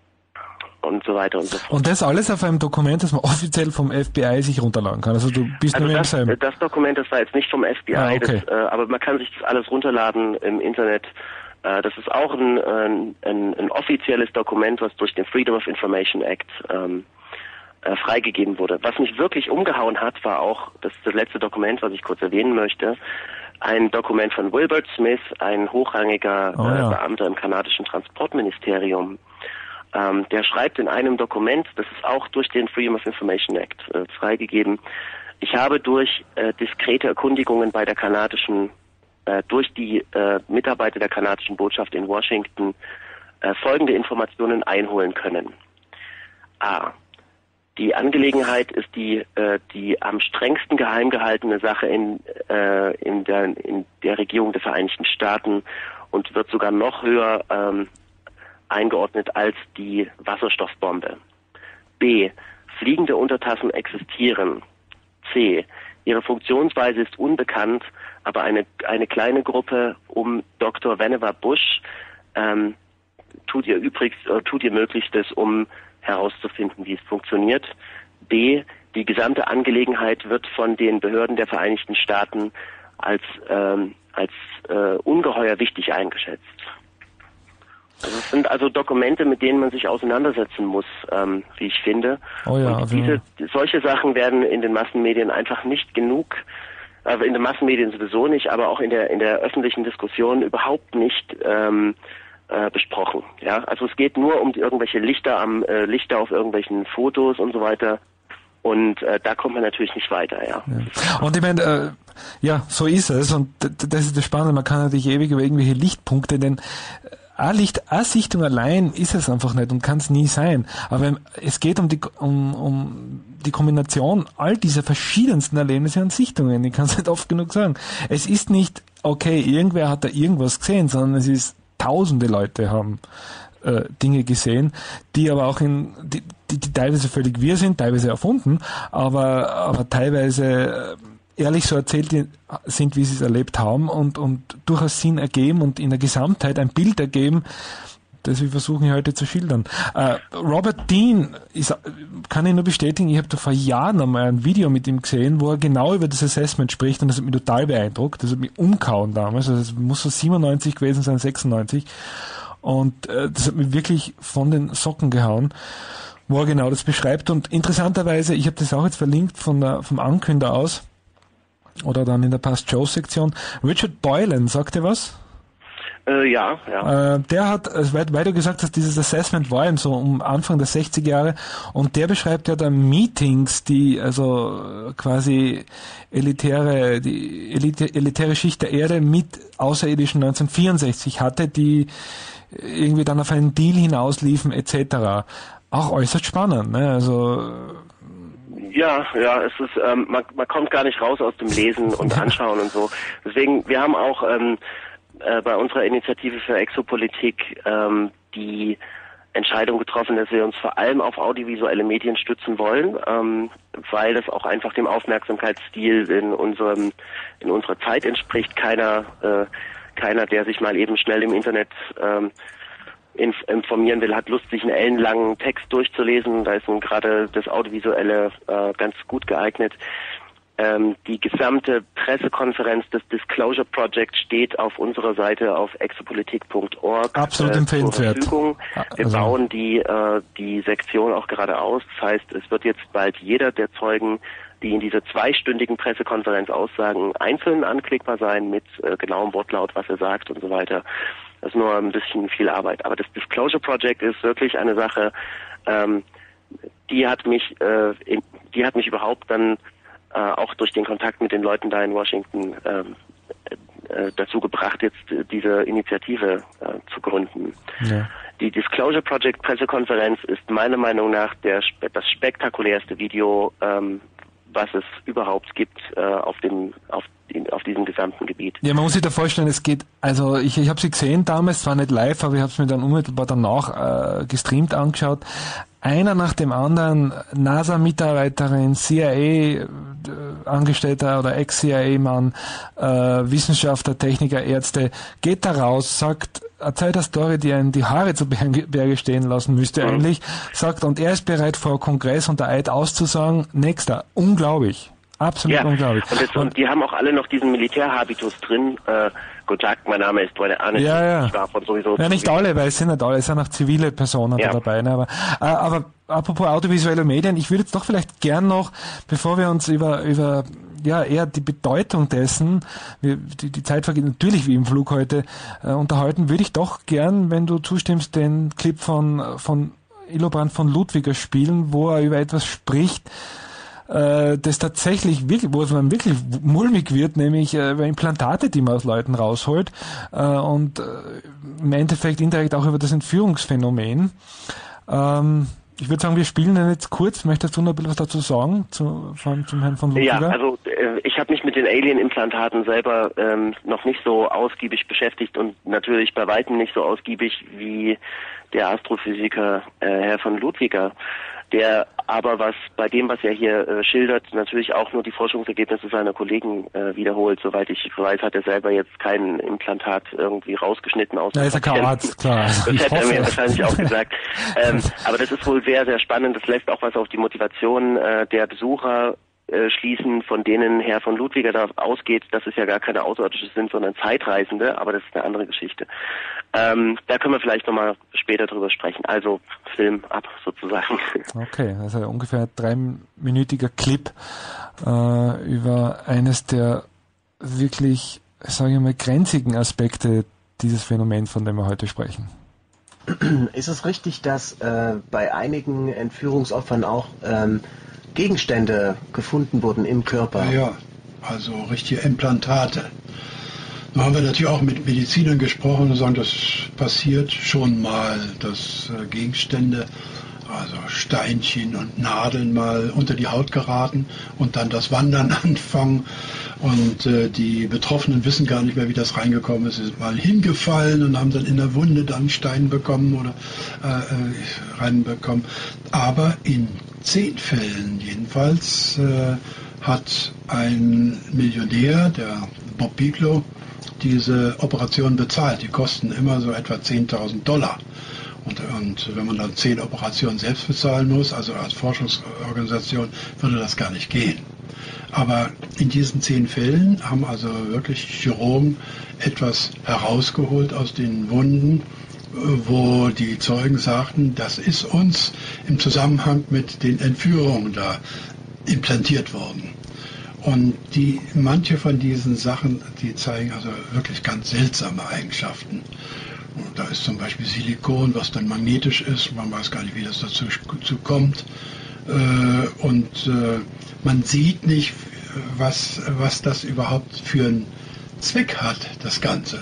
B: und so weiter und so fort.
A: Und das alles auf einem Dokument, das man offiziell vom F B I sich runterladen kann. Also du bist
B: also
A: nur
B: das,
A: im
B: das Dokument, das war jetzt nicht vom F B I,
A: ah, okay.
B: das, äh, aber man kann sich das alles runterladen im Internet. Äh, das ist auch ein, ein, ein, ein offizielles Dokument, was durch den Freedom of Information Act ähm, äh, freigegeben wurde. Was mich wirklich umgehauen hat, war auch, das ist das letzte Dokument, was ich kurz erwähnen möchte, ein Dokument von Wilbert Smith, ein hochrangiger
A: oh, ja.
B: äh, Beamter im kanadischen Transportministerium. Ähm, der schreibt in einem Dokument, das ist auch durch den Freedom of Information Act äh, freigegeben, ich habe durch äh, diskrete Erkundigungen bei der kanadischen, äh, durch die äh, Mitarbeiter der kanadischen Botschaft in Washington äh, folgende Informationen einholen können. A. Die Angelegenheit ist die äh, die am strengsten geheim gehaltene Sache in äh, in der in der Regierung der Vereinigten Staaten und wird sogar noch höher ähm, eingeordnet als die Wasserstoffbombe. B. Fliegende Untertassen existieren. C. Ihre Funktionsweise ist unbekannt, aber eine eine kleine Gruppe um Doktor Vannevar Bush ähm, tut ihr übrigens äh, tut ihr Möglichstes, um herauszufinden, wie es funktioniert. B. Die gesamte Angelegenheit wird von den Behörden der Vereinigten Staaten als ähm, als äh, ungeheuer wichtig eingeschätzt. Also es sind also Dokumente, mit denen man sich auseinandersetzen muss, ähm, wie ich finde.
A: Oh ja,
B: und
A: also
B: diese solche Sachen werden in den Massenmedien einfach nicht genug, äh, in den Massenmedien sowieso nicht, aber auch in der in der öffentlichen Diskussion überhaupt nicht ähm, äh, besprochen. Ja, also es geht nur um die, irgendwelche Lichter am äh, Lichter auf irgendwelchen Fotos und so weiter. Und äh, da kommt man natürlich nicht weiter, ja.
A: ja. Und ich meine, äh, ja, so ist es. Und das ist das Spannende. Man kann natürlich ewig über irgendwelche Lichtpunkte, denn eine Licht, eine Sichtung allein ist es einfach nicht und kann es nie sein. Aber es geht um die, um, um die Kombination all dieser verschiedensten Erlebnisse und Sichtungen. Ich kann es nicht oft genug sagen. Es ist nicht, okay, irgendwer hat da irgendwas gesehen, sondern es ist, tausende Leute haben äh, Dinge gesehen, die aber auch in, die, die, die teilweise völlig wirr sind, teilweise erfunden, aber, aber teilweise äh, ehrlich so erzählt sind, wie sie es erlebt haben und, und durchaus Sinn ergeben und in der Gesamtheit ein Bild ergeben, das wir versuchen hier heute zu schildern. Äh, Robert Dean, ist, kann ich nur bestätigen, ich habe da vor Jahren einmal ein Video mit ihm gesehen, wo er genau über das Assessment spricht und das hat mich total beeindruckt. Das hat mich umgehauen damals, also das muss so siebenundneunzig gewesen sein, sechsundneunzig. Und äh, das hat mich wirklich von den Socken gehauen, wo er genau das beschreibt. Und interessanterweise, ich habe das auch jetzt verlinkt von der, vom Ankünder aus, oder dann in der Past-Show-Sektion, Richard Boylan, sagt ihr was?
B: Äh, ja, ja.
A: Äh, der hat, also weil, weil du gesagt hast, dieses Assessment war eben so um Anfang der sechziger Jahre und der beschreibt ja dann Meetings, die also quasi elitäre, die elite, elitäre Schicht der Erde mit Außerirdischen neunzehnhundertvierundsechzig hatte, die irgendwie dann auf einen Deal hinausliefen et cetera. Auch äußerst spannend, ne? Also
B: ja, ja, es ist, ähm, man, man kommt gar nicht raus aus dem Lesen und Anschauen und so. Deswegen, wir haben auch ähm, bei unserer Initiative für Exopolitik ähm, die Entscheidung getroffen, dass wir uns vor allem auf audiovisuelle Medien stützen wollen, ähm, weil das auch einfach dem Aufmerksamkeitsstil in unserem in unserer Zeit entspricht. Keiner äh, keiner, der sich mal eben schnell im Internet ähm, inf- informieren will, hat Lust, sich einen ellenlangen Text durchzulesen. Da ist nun gerade das Audiovisuelle äh, ganz gut geeignet. Ähm, die gesamte Pressekonferenz des Disclosure Project steht auf unserer Seite auf exopolitik punkt org
A: Absolut äh, zur Verfügung.
B: Wir also. bauen die, äh, die Sektion auch gerade aus. Das heißt, es wird jetzt bald jeder der Zeugen, die in dieser zweistündigen Pressekonferenz aussagen, einzeln anklickbar sein mit äh, genauem Wortlaut, was er sagt und so weiter. Das ist nur ein bisschen viel Arbeit. Aber das Disclosure Project ist wirklich eine Sache, ähm, die hat mich, äh, in, die hat mich überhaupt dann äh, auch durch den Kontakt mit den Leuten da in Washington ähm, äh, dazu gebracht, jetzt äh, diese Initiative äh, zu gründen. Ja. Die Disclosure Project Pressekonferenz ist meiner Meinung nach der, das spektakulärste Video, ähm, was es überhaupt gibt äh, auf dem auf, in, auf diesem gesamten Gebiet.
A: Ja, man muss sich da vorstellen, es geht, also ich, ich habe sie gesehen damals, zwar nicht live, aber ich habe es mir dann unmittelbar danach äh, gestreamt angeschaut. Einer nach dem anderen, NASA-Mitarbeiterin, C I A-Angestellter oder Ex-C I A-Mann, äh, Wissenschaftler, Techniker, Ärzte, geht da raus, sagt, erzählt eine Story, die einen die Haare zu Berge stehen lassen müsste, mhm. eigentlich, sagt, und er ist bereit, vor Kongress unter Eid auszusagen, nächster, unglaublich. Absolut ja. unglaublich.
B: Und, jetzt, und die haben auch alle noch diesen Militärhabitus drin. Äh, Guten Tag, mein Name ist Boine Arne.
A: Ja, ja.
B: Ich war von sowieso
A: ja, nicht alle, weil es sind nicht alle, es sind auch zivile Personen ja. da dabei. Ne? Aber, äh, aber apropos audiovisuelle Medien, ich würde jetzt doch vielleicht gern noch, bevor wir uns über über ja eher die Bedeutung dessen, wir, die, die Zeit vergeht natürlich wie im Flug heute, äh, unterhalten, würde ich doch gern, wenn du zustimmst, den Clip von von Illobrand von Ludwiger spielen, wo er über etwas spricht, das tatsächlich wirklich, wo es man wirklich mulmig wird, nämlich äh, über Implantate, die man aus Leuten rausholt äh, und äh, im Endeffekt indirekt auch über das Entführungsphänomen. Ähm, ich würde sagen, wir spielen den jetzt kurz. Möchtest du noch ein bisschen was dazu sagen zu, von, zum Herrn von Ludwiger?
B: Ja, also äh, ich habe mich mit den Alien-Implantaten selber ähm, noch nicht so ausgiebig beschäftigt und natürlich bei weitem nicht so ausgiebig wie der Astrophysiker äh, Herr von Ludwiger, der aber was bei dem, was er hier äh, schildert, natürlich auch nur die Forschungsergebnisse seiner Kollegen äh, wiederholt. Soweit ich weiß, hat er selber jetzt kein Implantat irgendwie rausgeschnitten. Aus
A: ja, ist ja kein Arzt, klar.
B: Das ich hätte er mir wahrscheinlich auch gesagt. Ähm, aber das ist wohl sehr, sehr spannend. Das lässt auch was auf die Motivation äh, der Besucher äh, schließen, von denen Herr von Ludwiger da ausgeht, dass es ja gar keine Außerirdische sind, sondern Zeitreisende. Aber das ist eine andere Geschichte. Ähm, da können wir vielleicht nochmal später drüber sprechen. Also Film ab sozusagen.
A: Okay, also ungefähr ein dreiminütiger Clip äh, über eines der wirklich, sage ich mal, grenzigen Aspekte dieses Phänomens, von dem wir heute sprechen.
D: Ist es richtig, dass äh, bei einigen Entführungsopfern auch ähm, Gegenstände gefunden wurden im Körper?
E: Ja, also richtige Implantate. Da haben wir natürlich auch mit Medizinern gesprochen und sagen, das passiert schon mal, dass äh, Gegenstände, also Steinchen und Nadeln mal unter die Haut geraten und dann das Wandern anfangen und äh, die Betroffenen wissen gar nicht mehr, wie das reingekommen ist. Sie sind mal hingefallen und haben dann in der Wunde dann einen Stein bekommen oder äh, reinbekommen. Aber in zehn Fällen jedenfalls äh, hat ein Millionär, der Bob Bigelow, diese Operation bezahlt. Die kosten immer so etwa zehntausend Dollar. Und, und wenn man dann zehn Operationen selbst bezahlen muss, also als Forschungsorganisation, würde das gar nicht gehen. Aber in diesen zehn Fällen haben also wirklich Chirurgen etwas herausgeholt aus den Wunden, wo die Zeugen sagten, das ist uns im Zusammenhang mit den Entführungen da implantiert worden. Und die, manche von diesen Sachen, die zeigen also wirklich ganz seltsame Eigenschaften. Und da ist zum Beispiel Silikon, was dann magnetisch ist, man weiß gar nicht, wie das dazu, dazu kommt. Äh, und äh, man sieht nicht, was, was das überhaupt für einen Zweck hat, das Ganze.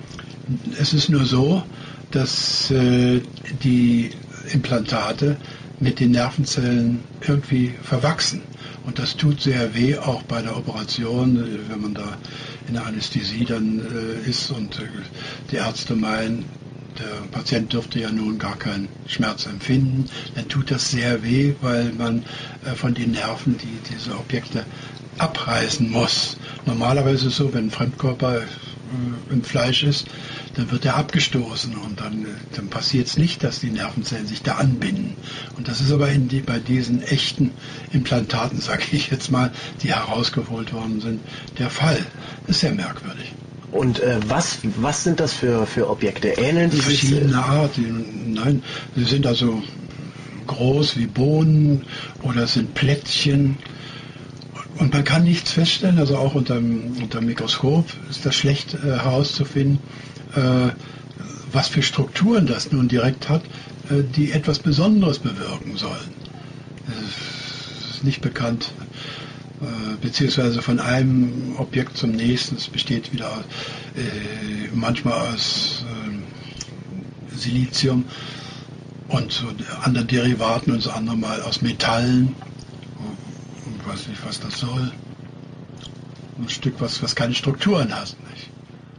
E: Es ist nur so, dass äh, die Implantate mit den Nervenzellen irgendwie verwachsen. Und das tut sehr weh, auch bei der Operation, wenn man da in der Anästhesie dann äh, ist und äh, die Ärzte meinen, der Patient dürfte ja nun gar keinen Schmerz empfinden, dann tut das sehr weh, weil man äh, von den Nerven die, diese Objekte abreißen muss. Normalerweise ist es so, wenn ein Fremdkörper äh, im Fleisch ist, dann wird er abgestoßen und dann, dann passiert es nicht, dass die Nervenzellen sich da anbinden. Und das ist aber in die, bei diesen echten Implantaten, sage ich jetzt mal, die herausgeholt worden sind, der Fall. Das ist sehr merkwürdig.
D: Und äh, was, was sind das für, für Objekte? Ähneln die sich?
E: Verschiedene Arten. Nein, sie sind also groß wie Bohnen oder es sind Plättchen. Und man kann nichts feststellen, also auch unter dem Mikroskop ist das schlecht äh, herauszufinden, äh, was für Strukturen das nun direkt hat, äh, die etwas Besonderes bewirken sollen. Es ist nicht bekannt, äh, beziehungsweise von einem Objekt zum nächsten. Es besteht wieder äh, manchmal aus äh, Silizium und so anderen Derivaten und so andere mal aus Metallen. Ich weiß nicht, was das soll. Ein Stück, was, was keine Strukturen hat. Nicht?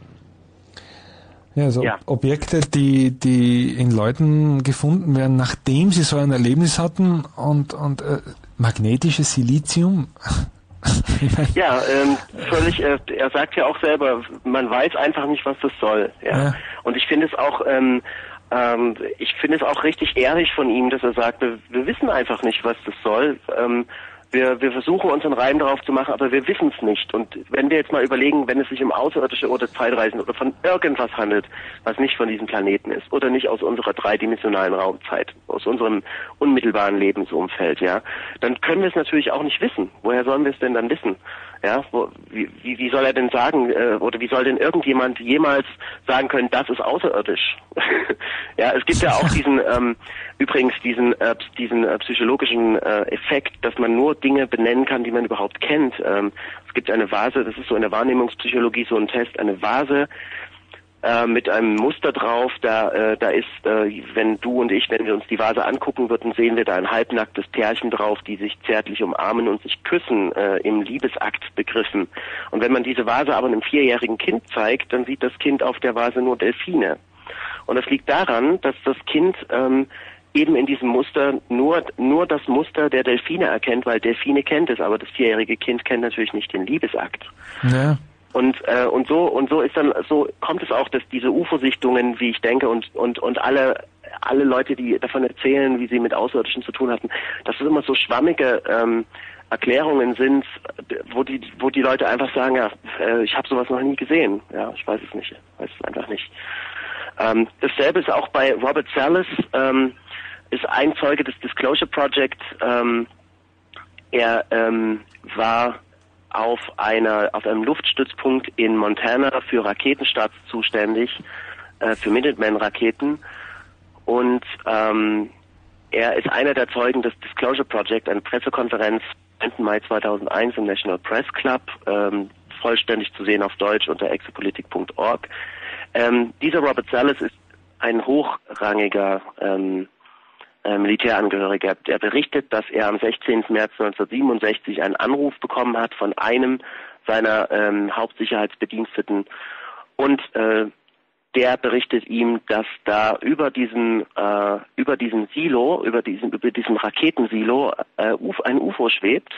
A: Ja, also ja. Objekte, die, die in Leuten gefunden werden, nachdem sie so ein Erlebnis hatten und, und äh, magnetisches Silizium.
B: Ja, ähm, völlig, äh, er sagt ja auch selber, man weiß einfach nicht, was das soll. Ja. ja. Und ich finde es auch, ähm, ähm, ich finde es auch richtig ehrlich von ihm, dass er sagt, wir, wir wissen einfach nicht, was das soll. Ähm, Wir, wir versuchen unseren Reim darauf zu machen, aber wir wissen es nicht. Und wenn wir jetzt mal überlegen, wenn es sich um Außerirdische oder Zeitreisen oder von irgendwas handelt, was nicht von diesem Planeten ist oder nicht aus unserer dreidimensionalen Raumzeit, aus unserem unmittelbaren Lebensumfeld, ja, dann können wir es natürlich auch nicht wissen. Woher sollen wir es denn dann wissen? Ja, wo, wie, wie, wie soll er denn sagen, äh, oder wie soll denn irgendjemand jemals sagen können, das ist außerirdisch? Ja, es gibt ja auch diesen, ähm, übrigens diesen, äh, diesen äh, psychologischen äh, Effekt, dass man nur Dinge benennen kann, die man überhaupt kennt. Ähm, es gibt eine Vase, das ist so in der Wahrnehmungspsychologie so ein Test, eine Vase äh, mit einem Muster drauf, da äh, da ist, äh, wenn du und ich, wenn wir uns die Vase angucken würden, sehen wir da ein halbnacktes Pärchen drauf, die sich zärtlich umarmen und sich küssen, äh, im Liebesakt begriffen. Und wenn man diese Vase aber einem vierjährigen Kind zeigt, dann sieht das Kind auf der Vase nur Delfine. Und das liegt daran, dass das Kind ähm, eben in diesem Muster nur nur das Muster der Delfine erkennt, weil Delfine kennt es, aber das vierjährige Kind kennt natürlich nicht den Liebesakt.
A: Ja.
B: Und äh, und so und so ist dann so kommt es auch, dass diese U F O-Sichtungen, wie ich denke, und und und alle alle Leute, die davon erzählen, wie sie mit Außerirdischen zu tun hatten, dass es immer so schwammige ähm, Erklärungen sind, wo die wo die Leute einfach sagen, ja, äh, ich habe sowas noch nie gesehen, ja, ich weiß es nicht, weiß es einfach nicht. Ähm, dasselbe ist auch bei Robert Salas, ähm, ist ein Zeuge des Disclosure Project. Ähm, er ähm, war auf einer auf einem Luftstützpunkt in Montana für Raketenstarts zuständig, äh, für Minuteman-Raketen, und ähm, er ist einer der Zeugen des Disclosure Project, eine Pressekonferenz am neunten Mai zweitausendeins im National Press Club, ähm, vollständig zu sehen auf Deutsch unter exopolitik punkt org. Ähm, dieser Robert Salas ist ein hochrangiger ähm, äh, Militärangehöriger. Der berichtet, dass er am sechzehnten März neunzehnhundertsiebenundsechzig einen Anruf bekommen hat von einem seiner ähm, Hauptsicherheitsbediensteten, und äh, der berichtet ihm, dass da über diesen äh, über diesen Silo, über diesen über diesem Raketensilo äh, ein U F O schwebt.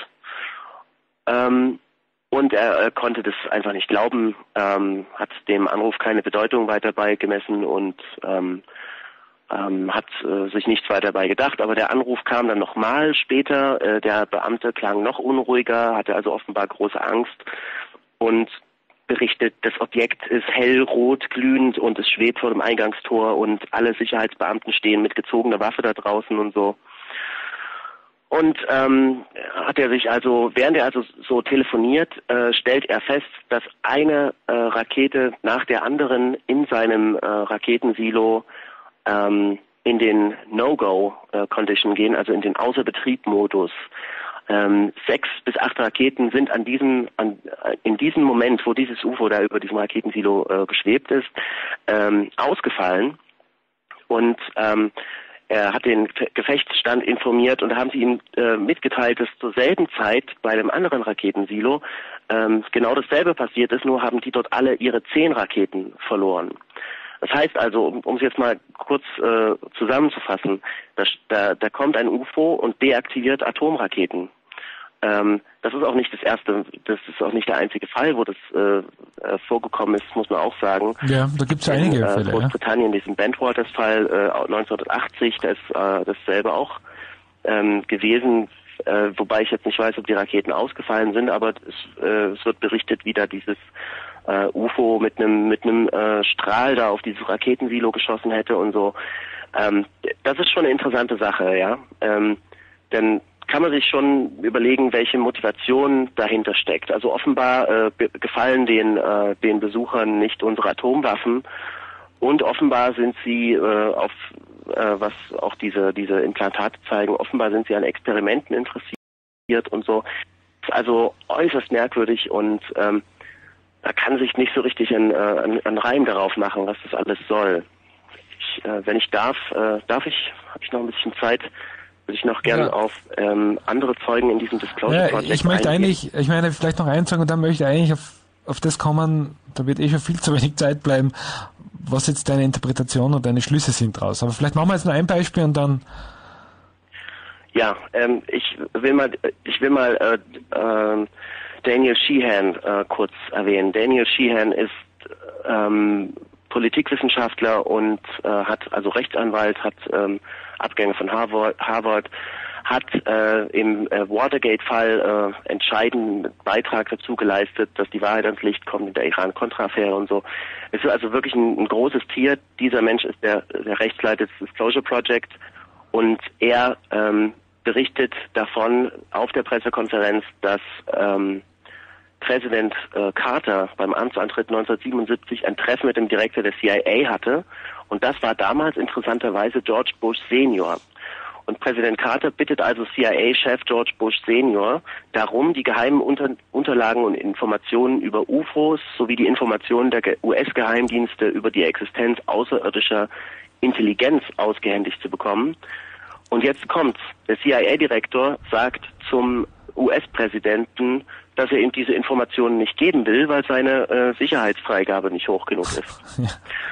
B: Ähm, Und er, er konnte das einfach nicht glauben, ähm, hat dem Anruf keine Bedeutung weiter beigemessen und ähm, ähm, hat äh, sich nichts weiter bei gedacht. Aber der Anruf kam dann nochmal später. Äh, der Beamte klang noch unruhiger, hatte also offenbar große Angst und berichtet, das Objekt ist hellrot glühend und es schwebt vor dem Eingangstor und alle Sicherheitsbeamten stehen mit gezogener Waffe da draußen und so. Und ähm, hat er sich also, während er also so telefoniert, äh, stellt er fest, dass eine äh, Rakete nach der anderen in seinem äh, Raketensilo ähm, in den No-Go-Condition gehen, also in den Außerbetrieb-Modus. Ähm, sechs bis acht Raketen sind an diesem, an, in diesem Moment, wo dieses U F O da über diesem Raketensilo äh, geschwebt ist, ähm, ausgefallen. Und ähm, er hat den Gefechtsstand informiert und da haben sie ihm äh, mitgeteilt, dass zur selben Zeit bei einem anderen Raketensilo ähm, genau dasselbe passiert ist, nur haben die dort alle ihre zehn Raketen verloren. Das heißt also, um, um es jetzt mal kurz äh, zusammenzufassen, da, da, da kommt ein U F O und deaktiviert Atomraketen. Ähm, das ist auch nicht das erste, das ist auch nicht der einzige Fall, wo das äh, äh, vorgekommen ist, muss man auch sagen.
A: Ja, da gibt es einige
B: in, äh,
A: Fälle.
B: Großbritannien, ja. Diesen Bentwaters-Fall äh, neunzehnhundertachtzig, da ist äh, dasselbe auch ähm, gewesen, äh, wobei ich jetzt nicht weiß, ob die Raketen ausgefallen sind, aber es, äh, es wird berichtet, wie da dieses äh, U F O mit einem mit einem äh, Strahl da auf dieses Raketensilo geschossen hätte und so. Ähm, das ist schon eine interessante Sache, ja. Ähm, denn kann man sich schon überlegen, welche Motivation dahinter steckt. Also offenbar äh, gefallen den äh, den Besuchern nicht unsere Atomwaffen und offenbar sind sie äh, auf äh, was auch diese diese Implantate zeigen, offenbar sind sie an Experimenten interessiert und so. Das ist also äußerst merkwürdig und ähm, da kann sich nicht so richtig ein, ein, ein Reim darauf machen, was das alles soll. Ich, äh, wenn ich darf, äh, darf ich, habe ich noch ein bisschen Zeit, würde ich noch gerne ja. auf ähm, andere Zeugen in diesem Disclosure Project
A: ja, ich möchte
B: eingehen.
A: eigentlich, ich meine, vielleicht noch eins sagen und dann möchte ich eigentlich auf, auf das kommen, da wird eh schon viel zu wenig Zeit bleiben, was jetzt deine Interpretation und deine Schlüsse sind draus. Aber vielleicht machen wir jetzt noch ein Beispiel und dann...
B: Ja, ähm, ich will mal, ich will mal äh, äh, Daniel Sheehan äh, kurz erwähnen. Daniel Sheehan ist ähm, Politikwissenschaftler und äh, hat, also Rechtsanwalt, hat ähm, Abgänge von Harvard, Harvard hat äh, im äh, Watergate-Fall äh, entscheidenden Beitrag dazu geleistet, dass die Wahrheit ans Licht kommt in der Iran-Contra-Affäre und so. Es ist also wirklich ein, ein großes Tier. Dieser Mensch ist der, der Rechtsleiter des Disclosure Project und er ähm, berichtet davon auf der Pressekonferenz, dass ähm, Präsident äh, Carter beim Amtsantritt neunzehnhundertsiebenundsiebzig ein Treffen mit dem Direktor der C I A hatte und das war damals interessanterweise George Bush Senior. Und Präsident Carter bittet also C I A-Chef George Bush Senior darum, die geheimen Unter- Unterlagen und Informationen über U F Os sowie die Informationen der U S-Geheimdienste über die Existenz außerirdischer Intelligenz ausgehändigt zu bekommen. Und jetzt kommt's. Der C I A-Direktor sagt zum U S-Präsidenten, dass er ihm diese Informationen nicht geben will, weil seine äh, Sicherheitsfreigabe nicht hoch genug ist. Ja.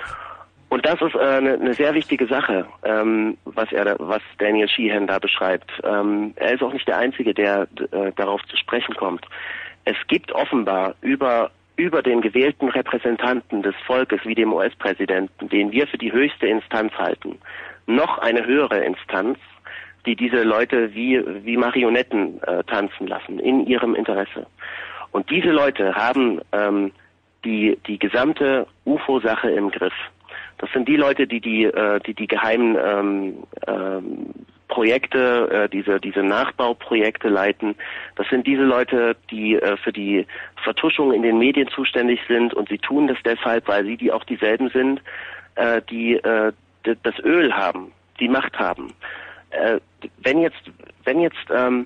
B: Und das ist eine äh, ne sehr wichtige Sache, ähm, was er, da, was Daniel Sheehan da beschreibt. Ähm, er ist auch nicht der Einzige, der äh, darauf zu sprechen kommt. Es gibt offenbar über über den gewählten Repräsentanten des Volkes, wie dem U S-Präsidenten, den wir für die höchste Instanz halten, noch eine höhere Instanz, die diese Leute wie wie Marionetten äh, tanzen lassen in ihrem Interesse. Und diese Leute haben ähm, die die gesamte U F O-Sache im Griff. Das sind die Leute, die die äh, die die geheimen ähm, ähm, Projekte, äh, diese diese Nachbauprojekte leiten. Das sind diese Leute, die äh, für die Vertuschung in den Medien zuständig sind und sie tun das deshalb, weil sie die auch dieselben sind, äh, die äh, d- das Öl haben, die Macht haben. Äh, wenn jetzt wenn jetzt ähm,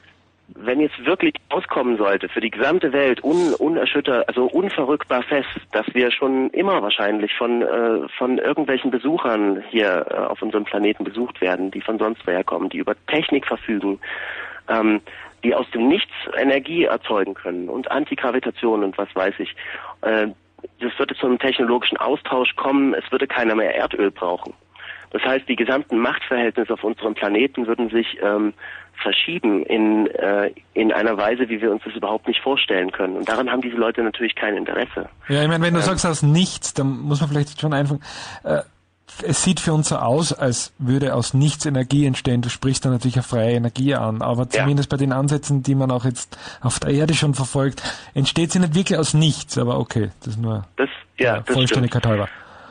B: wenn jetzt wirklich auskommen sollte für die gesamte Welt un, unerschüttert, also unverrückbar fest, dass wir schon immer wahrscheinlich von äh, von irgendwelchen Besuchern hier äh, auf unserem Planeten besucht werden, die von sonst woher kommen, die über Technik verfügen, ähm, die aus dem Nichts Energie erzeugen können und Antigravitation und was weiß ich. Äh, das würde zu einem technologischen Austausch kommen, es würde keiner mehr Erdöl brauchen. Das heißt, die gesamten Machtverhältnisse auf unserem Planeten würden sich ähm, verschieben in äh, in einer Weise, wie wir uns das überhaupt nicht vorstellen können. Und daran haben diese Leute natürlich kein Interesse.
A: Ja, ich meine, wenn du
B: ähm,
A: sagst aus nichts, dann muss man vielleicht schon einfach... Äh, es sieht für uns so aus, als würde aus nichts Energie entstehen. Du sprichst da natürlich eine freie Energie an, aber zumindest ja. bei den Ansätzen, die man auch jetzt auf der Erde schon verfolgt, entsteht sie nicht wirklich aus nichts. Aber okay, das ist nur
B: das, ja, das
A: Vollständigkeit halber.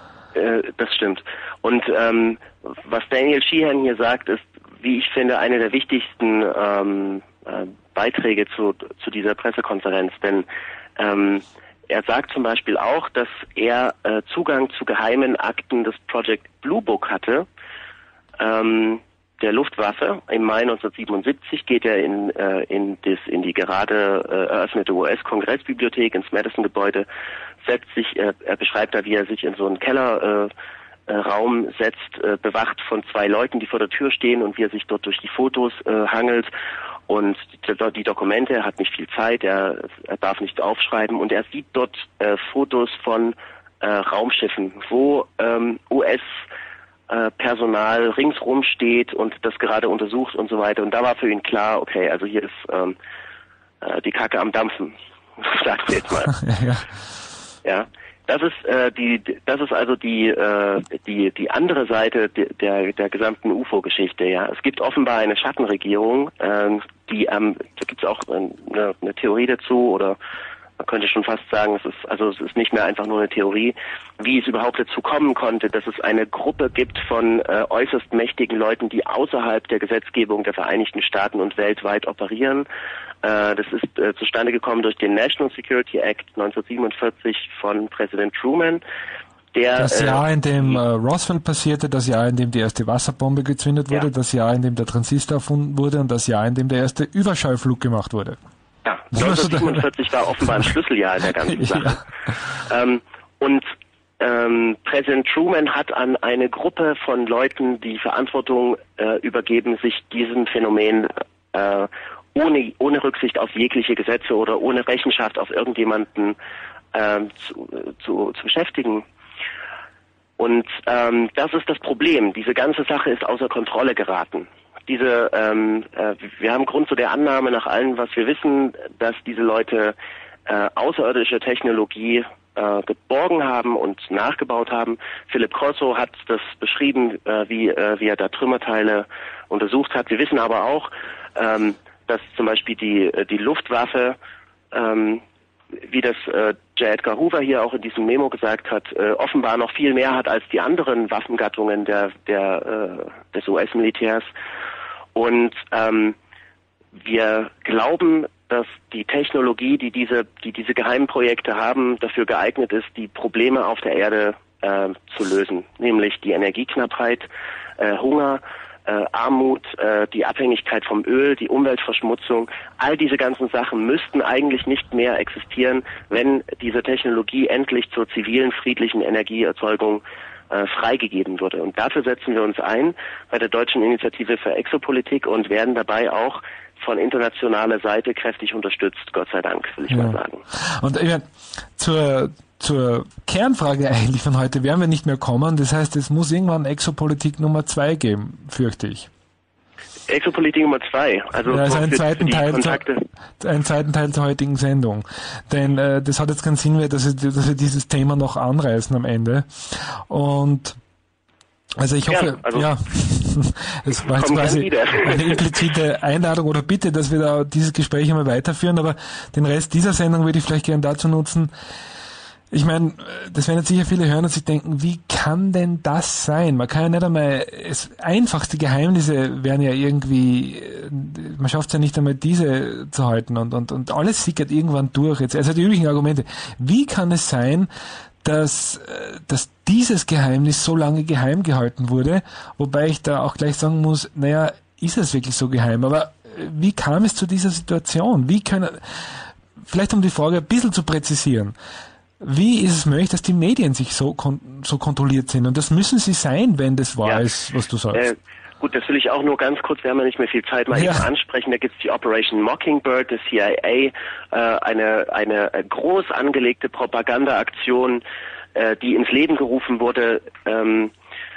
B: Äh, das stimmt. Und ähm, was Daniel Sheehan hier sagt, ist, wie ich finde, eine der wichtigsten ähm, äh, Beiträge zu, zu dieser Pressekonferenz. Denn ähm, er sagt zum Beispiel auch, dass er äh, Zugang zu geheimen Akten des Project Blue Book hatte, ähm, der Luftwaffe. Im Mai neunzehnhundertsiebenundsiebzig geht er in, äh, in, das, in die gerade äh, eröffnete U S-Kongressbibliothek, ins Madison-Gebäude, setzt sich, äh, er beschreibt da, wie er sich in so einen Keller äh, äh, Raum setzt, äh, bewacht von zwei Leuten, die vor der Tür stehen und wie er sich dort durch die Fotos äh, hangelt und die, die Dokumente, er hat nicht viel Zeit, er, er darf nicht aufschreiben und er sieht dort äh, Fotos von äh, Raumschiffen, wo ähm, U S äh, Personal ringsrum steht und das gerade untersucht und so weiter und da war für ihn klar, okay, also hier ist ähm, äh, die Kacke am Dampfen, sagst du jetzt mal.
A: ja.
B: Ja. Das ist äh, die, das ist also die äh, die die andere Seite de, der der gesamten U F O-Geschichte. Ja, es gibt offenbar eine Schattenregierung, äh, die ähm, da gibt es auch eine, eine Theorie dazu, oder man könnte schon fast sagen, es ist also es ist nicht mehr einfach nur eine Theorie, wie es überhaupt dazu kommen konnte, dass es eine Gruppe gibt von äh, äußerst mächtigen Leuten, die außerhalb der Gesetzgebung der Vereinigten Staaten und weltweit operieren. Das ist äh, zustande gekommen durch den National Security Act neunzehnhundertsiebenundvierzig von Präsident Truman. Der,
A: das Jahr, in dem äh, Roswell passierte, das Jahr, in dem die erste Wasserbombe gezündet wurde, ja. Das Jahr, in dem der Transistor erfunden wurde und das Jahr, in dem der erste Überschallflug gemacht wurde.
B: Ja, neunzehnhundertsiebenundvierzig war offenbar ein Schlüsseljahr in der ganzen Sache. Ja. Ähm, und ähm, Präsident Truman hat an eine Gruppe von Leuten die Verantwortung äh, übergeben, sich diesem Phänomen äh, ohne, ohne Rücksicht auf jegliche Gesetze oder ohne Rechenschaft auf irgendjemanden ähm, zu, zu, zu beschäftigen. Und ähm, das ist das Problem. Diese ganze Sache ist außer Kontrolle geraten. Diese, ähm, äh, wir haben Grund zu der Annahme nach allem, was wir wissen, dass diese Leute äh, außerirdische Technologie äh, geborgen haben und nachgebaut haben. Philip Corso hat das beschrieben, äh, wie, äh, wie er da Trümmerteile untersucht hat. Wir wissen aber auch, ähm, dass zum Beispiel die die Luftwaffe, ähm, wie das äh, J. Edgar Hoover hier auch in diesem Memo gesagt hat, äh, offenbar noch viel mehr hat als die anderen Waffengattungen der der äh, des U S-Militärs. Und ähm, wir glauben, dass die Technologie, die diese die diese geheimen Projekte haben, dafür geeignet ist, die Probleme auf der Erde äh, zu lösen, nämlich die Energieknappheit, äh, Hunger, Äh, Armut, äh, die Abhängigkeit vom Öl, die Umweltverschmutzung, all diese ganzen Sachen müssten eigentlich nicht mehr existieren, wenn diese Technologie endlich zur zivilen, friedlichen Energieerzeugung äh, freigegeben würde. Und dafür setzen wir uns ein bei der Deutschen Initiative für Exopolitik und werden dabei auch von internationaler Seite kräftig unterstützt, Gott sei Dank, will ich ja. mal sagen.
A: Und äh, zur Zur Kernfrage eigentlich von heute werden wir nicht mehr kommen. Das heißt, es muss irgendwann Exopolitik Nummer zwei geben, fürchte ich.
B: Exopolitik Nummer zwei, also,
A: ja, also einen,
B: für,
A: zweiten
B: für
A: Teil zur, einen zweiten Teil zur heutigen Sendung. Denn äh, das hat jetzt keinen Sinn mehr, dass wir, dass wir dieses Thema noch anreißen am Ende. Und also ich hoffe, ja, also ja es war jetzt quasi eine implizite Einladung oder Bitte, dass wir da dieses Gespräch einmal weiterführen, aber den Rest dieser Sendung würde ich vielleicht gerne dazu nutzen. Ich meine, das werden jetzt sicher viele hören und sich denken, wie kann denn das sein? Man kann ja nicht einmal, es, einfachste Geheimnisse werden ja irgendwie, man schafft es ja nicht einmal diese zu halten und, und, und alles sickert irgendwann durch. Jetzt, also die üblichen Argumente. Wie kann es sein, dass, dass dieses Geheimnis so lange geheim gehalten wurde? Wobei ich da auch gleich sagen muss, naja, ist es wirklich so geheim? Aber wie kam es zu dieser Situation? Wie können, vielleicht um die Frage ein bisschen zu präzisieren, wie ist es möglich, dass die Medien sich so kon- so kontrolliert sind? Und das müssen sie sein, wenn das wahr ja. ist, was du sagst.
B: Äh, gut, das will ich auch nur ganz kurz, wir haben ja nicht mehr viel Zeit, mal ja. eben ansprechen. Da gibt es die Operation Mockingbird des C I A, äh, eine, eine groß angelegte Propagandaaktion, äh, die ins Leben gerufen wurde. Ähm,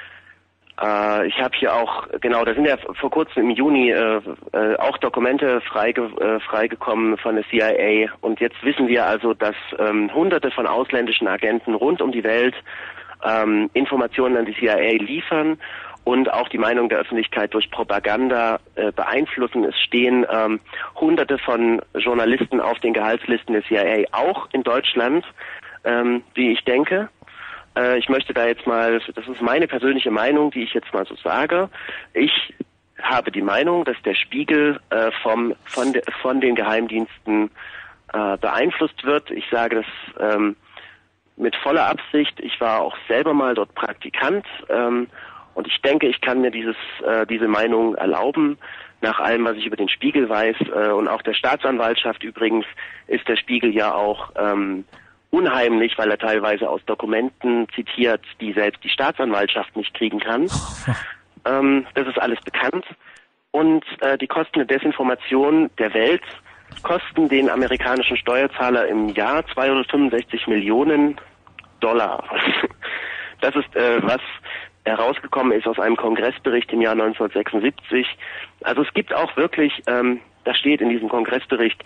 B: äh, ich habe hier auch, genau, da sind ja vor kurzem im Juni äh, äh, auch Dokumente freige, äh, freigekommen von der C I A. Und jetzt wissen wir also, dass ähm, hunderte von ausländischen Agenten rund um die Welt ähm, Informationen an die C I A liefern und auch die Meinung der Öffentlichkeit durch Propaganda äh, beeinflussen. Es stehen ähm, hunderte von Journalisten auf den Gehaltslisten der C I A, auch in Deutschland, ähm, wie ich denke. Ich möchte da jetzt mal, das ist meine persönliche Meinung, die ich jetzt mal so sage. Ich habe die Meinung, dass der Spiegel äh, vom, von, de, von den Geheimdiensten äh, beeinflusst wird. Ich sage das ähm, mit voller Absicht. Ich war auch selber mal dort Praktikant ähm, und ich denke, ich kann mir dieses, äh, diese Meinung erlauben. Nach allem, was ich über den Spiegel weiß äh, und auch der Staatsanwaltschaft übrigens, ist der Spiegel ja auch ähm, unheimlich, weil er teilweise aus Dokumenten zitiert, die selbst die Staatsanwaltschaft nicht kriegen kann. ähm, das ist alles bekannt. Und äh, die Kosten der Desinformation der Welt kosten den amerikanischen Steuerzahler im Jahr zweihundertfünfundsechzig Millionen Dollar. Das ist, äh, was herausgekommen ist aus einem Kongressbericht im Jahr neunzehnhundertsechsundsiebzig. Also es gibt auch wirklich, ähm, da steht in diesem Kongressbericht,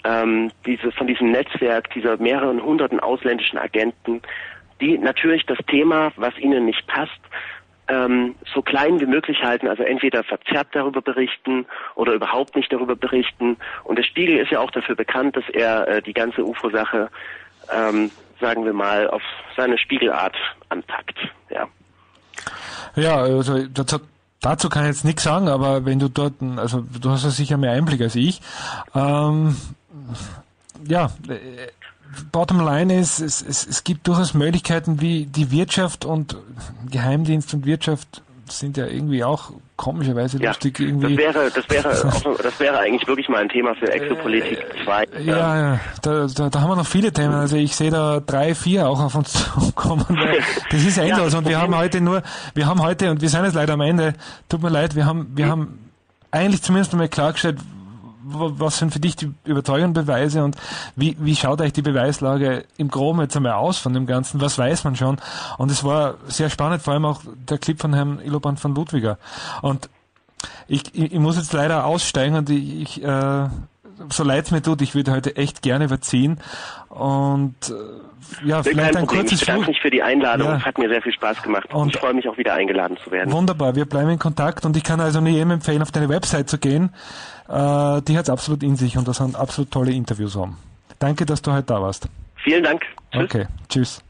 B: ähm, diese, von diesem Netzwerk dieser mehreren hunderten ausländischen Agenten, die natürlich das Thema, was ihnen nicht passt, ähm, so klein wie möglich halten, also entweder verzerrt darüber berichten oder überhaupt nicht darüber berichten. Und der Spiegel ist ja auch dafür bekannt, dass er äh, die ganze U F O-Sache, ähm, sagen wir mal, auf seine Spiegelart anpackt. Ja,
A: ja, also dazu, dazu kann ich jetzt nichts sagen, aber wenn du dort, also du hast ja sicher mehr Einblick als ich. Ähm, ja, bottom line ist, es, es, es gibt durchaus Möglichkeiten, wie die Wirtschaft und Geheimdienst und Wirtschaft sind ja irgendwie auch komischerweise
B: ja,
A: lustig irgendwie.
B: Das wäre, das wäre, auch, das wäre eigentlich wirklich mal ein Thema für Exopolitik zwei.
A: Äh, ja, ja, da, da, da haben wir noch viele Themen. Also ich sehe da drei, vier auch auf uns zukommen. Das ist endlos. Ja, und wir haben heute nur, wir haben heute, und wir sind jetzt leider am Ende, tut mir leid, wir haben, wir hm. haben eigentlich zumindest einmal klargestellt, was sind für dich die überzeugenden Beweise und wie, wie schaut eigentlich die Beweislage im Groben jetzt einmal aus von dem Ganzen? Was weiß man schon? Und es war sehr spannend, vor allem auch der Clip von Herrn Illoban von Ludwiger. Und ich, ich, ich muss jetzt leider aussteigen und ich, ich äh, so leid es mir tut, ich würde heute echt gerne überziehen. Und äh, ja,
B: Will
A: vielleicht ein
B: Problem.
A: kurzes
B: Ich bedanke mich für die Einladung.
A: Ja.
B: Es hat mir sehr viel Spaß gemacht. Und ich freue mich auch wieder eingeladen zu werden.
A: Wunderbar, wir bleiben in Kontakt und ich kann also nur jedem empfehlen, auf deine Website zu gehen. Äh, die hat es absolut in sich und da sind absolut tolle Interviews haben. Danke, dass du heute da warst.
B: Vielen Dank.
A: Tschüss. Okay, tschüss.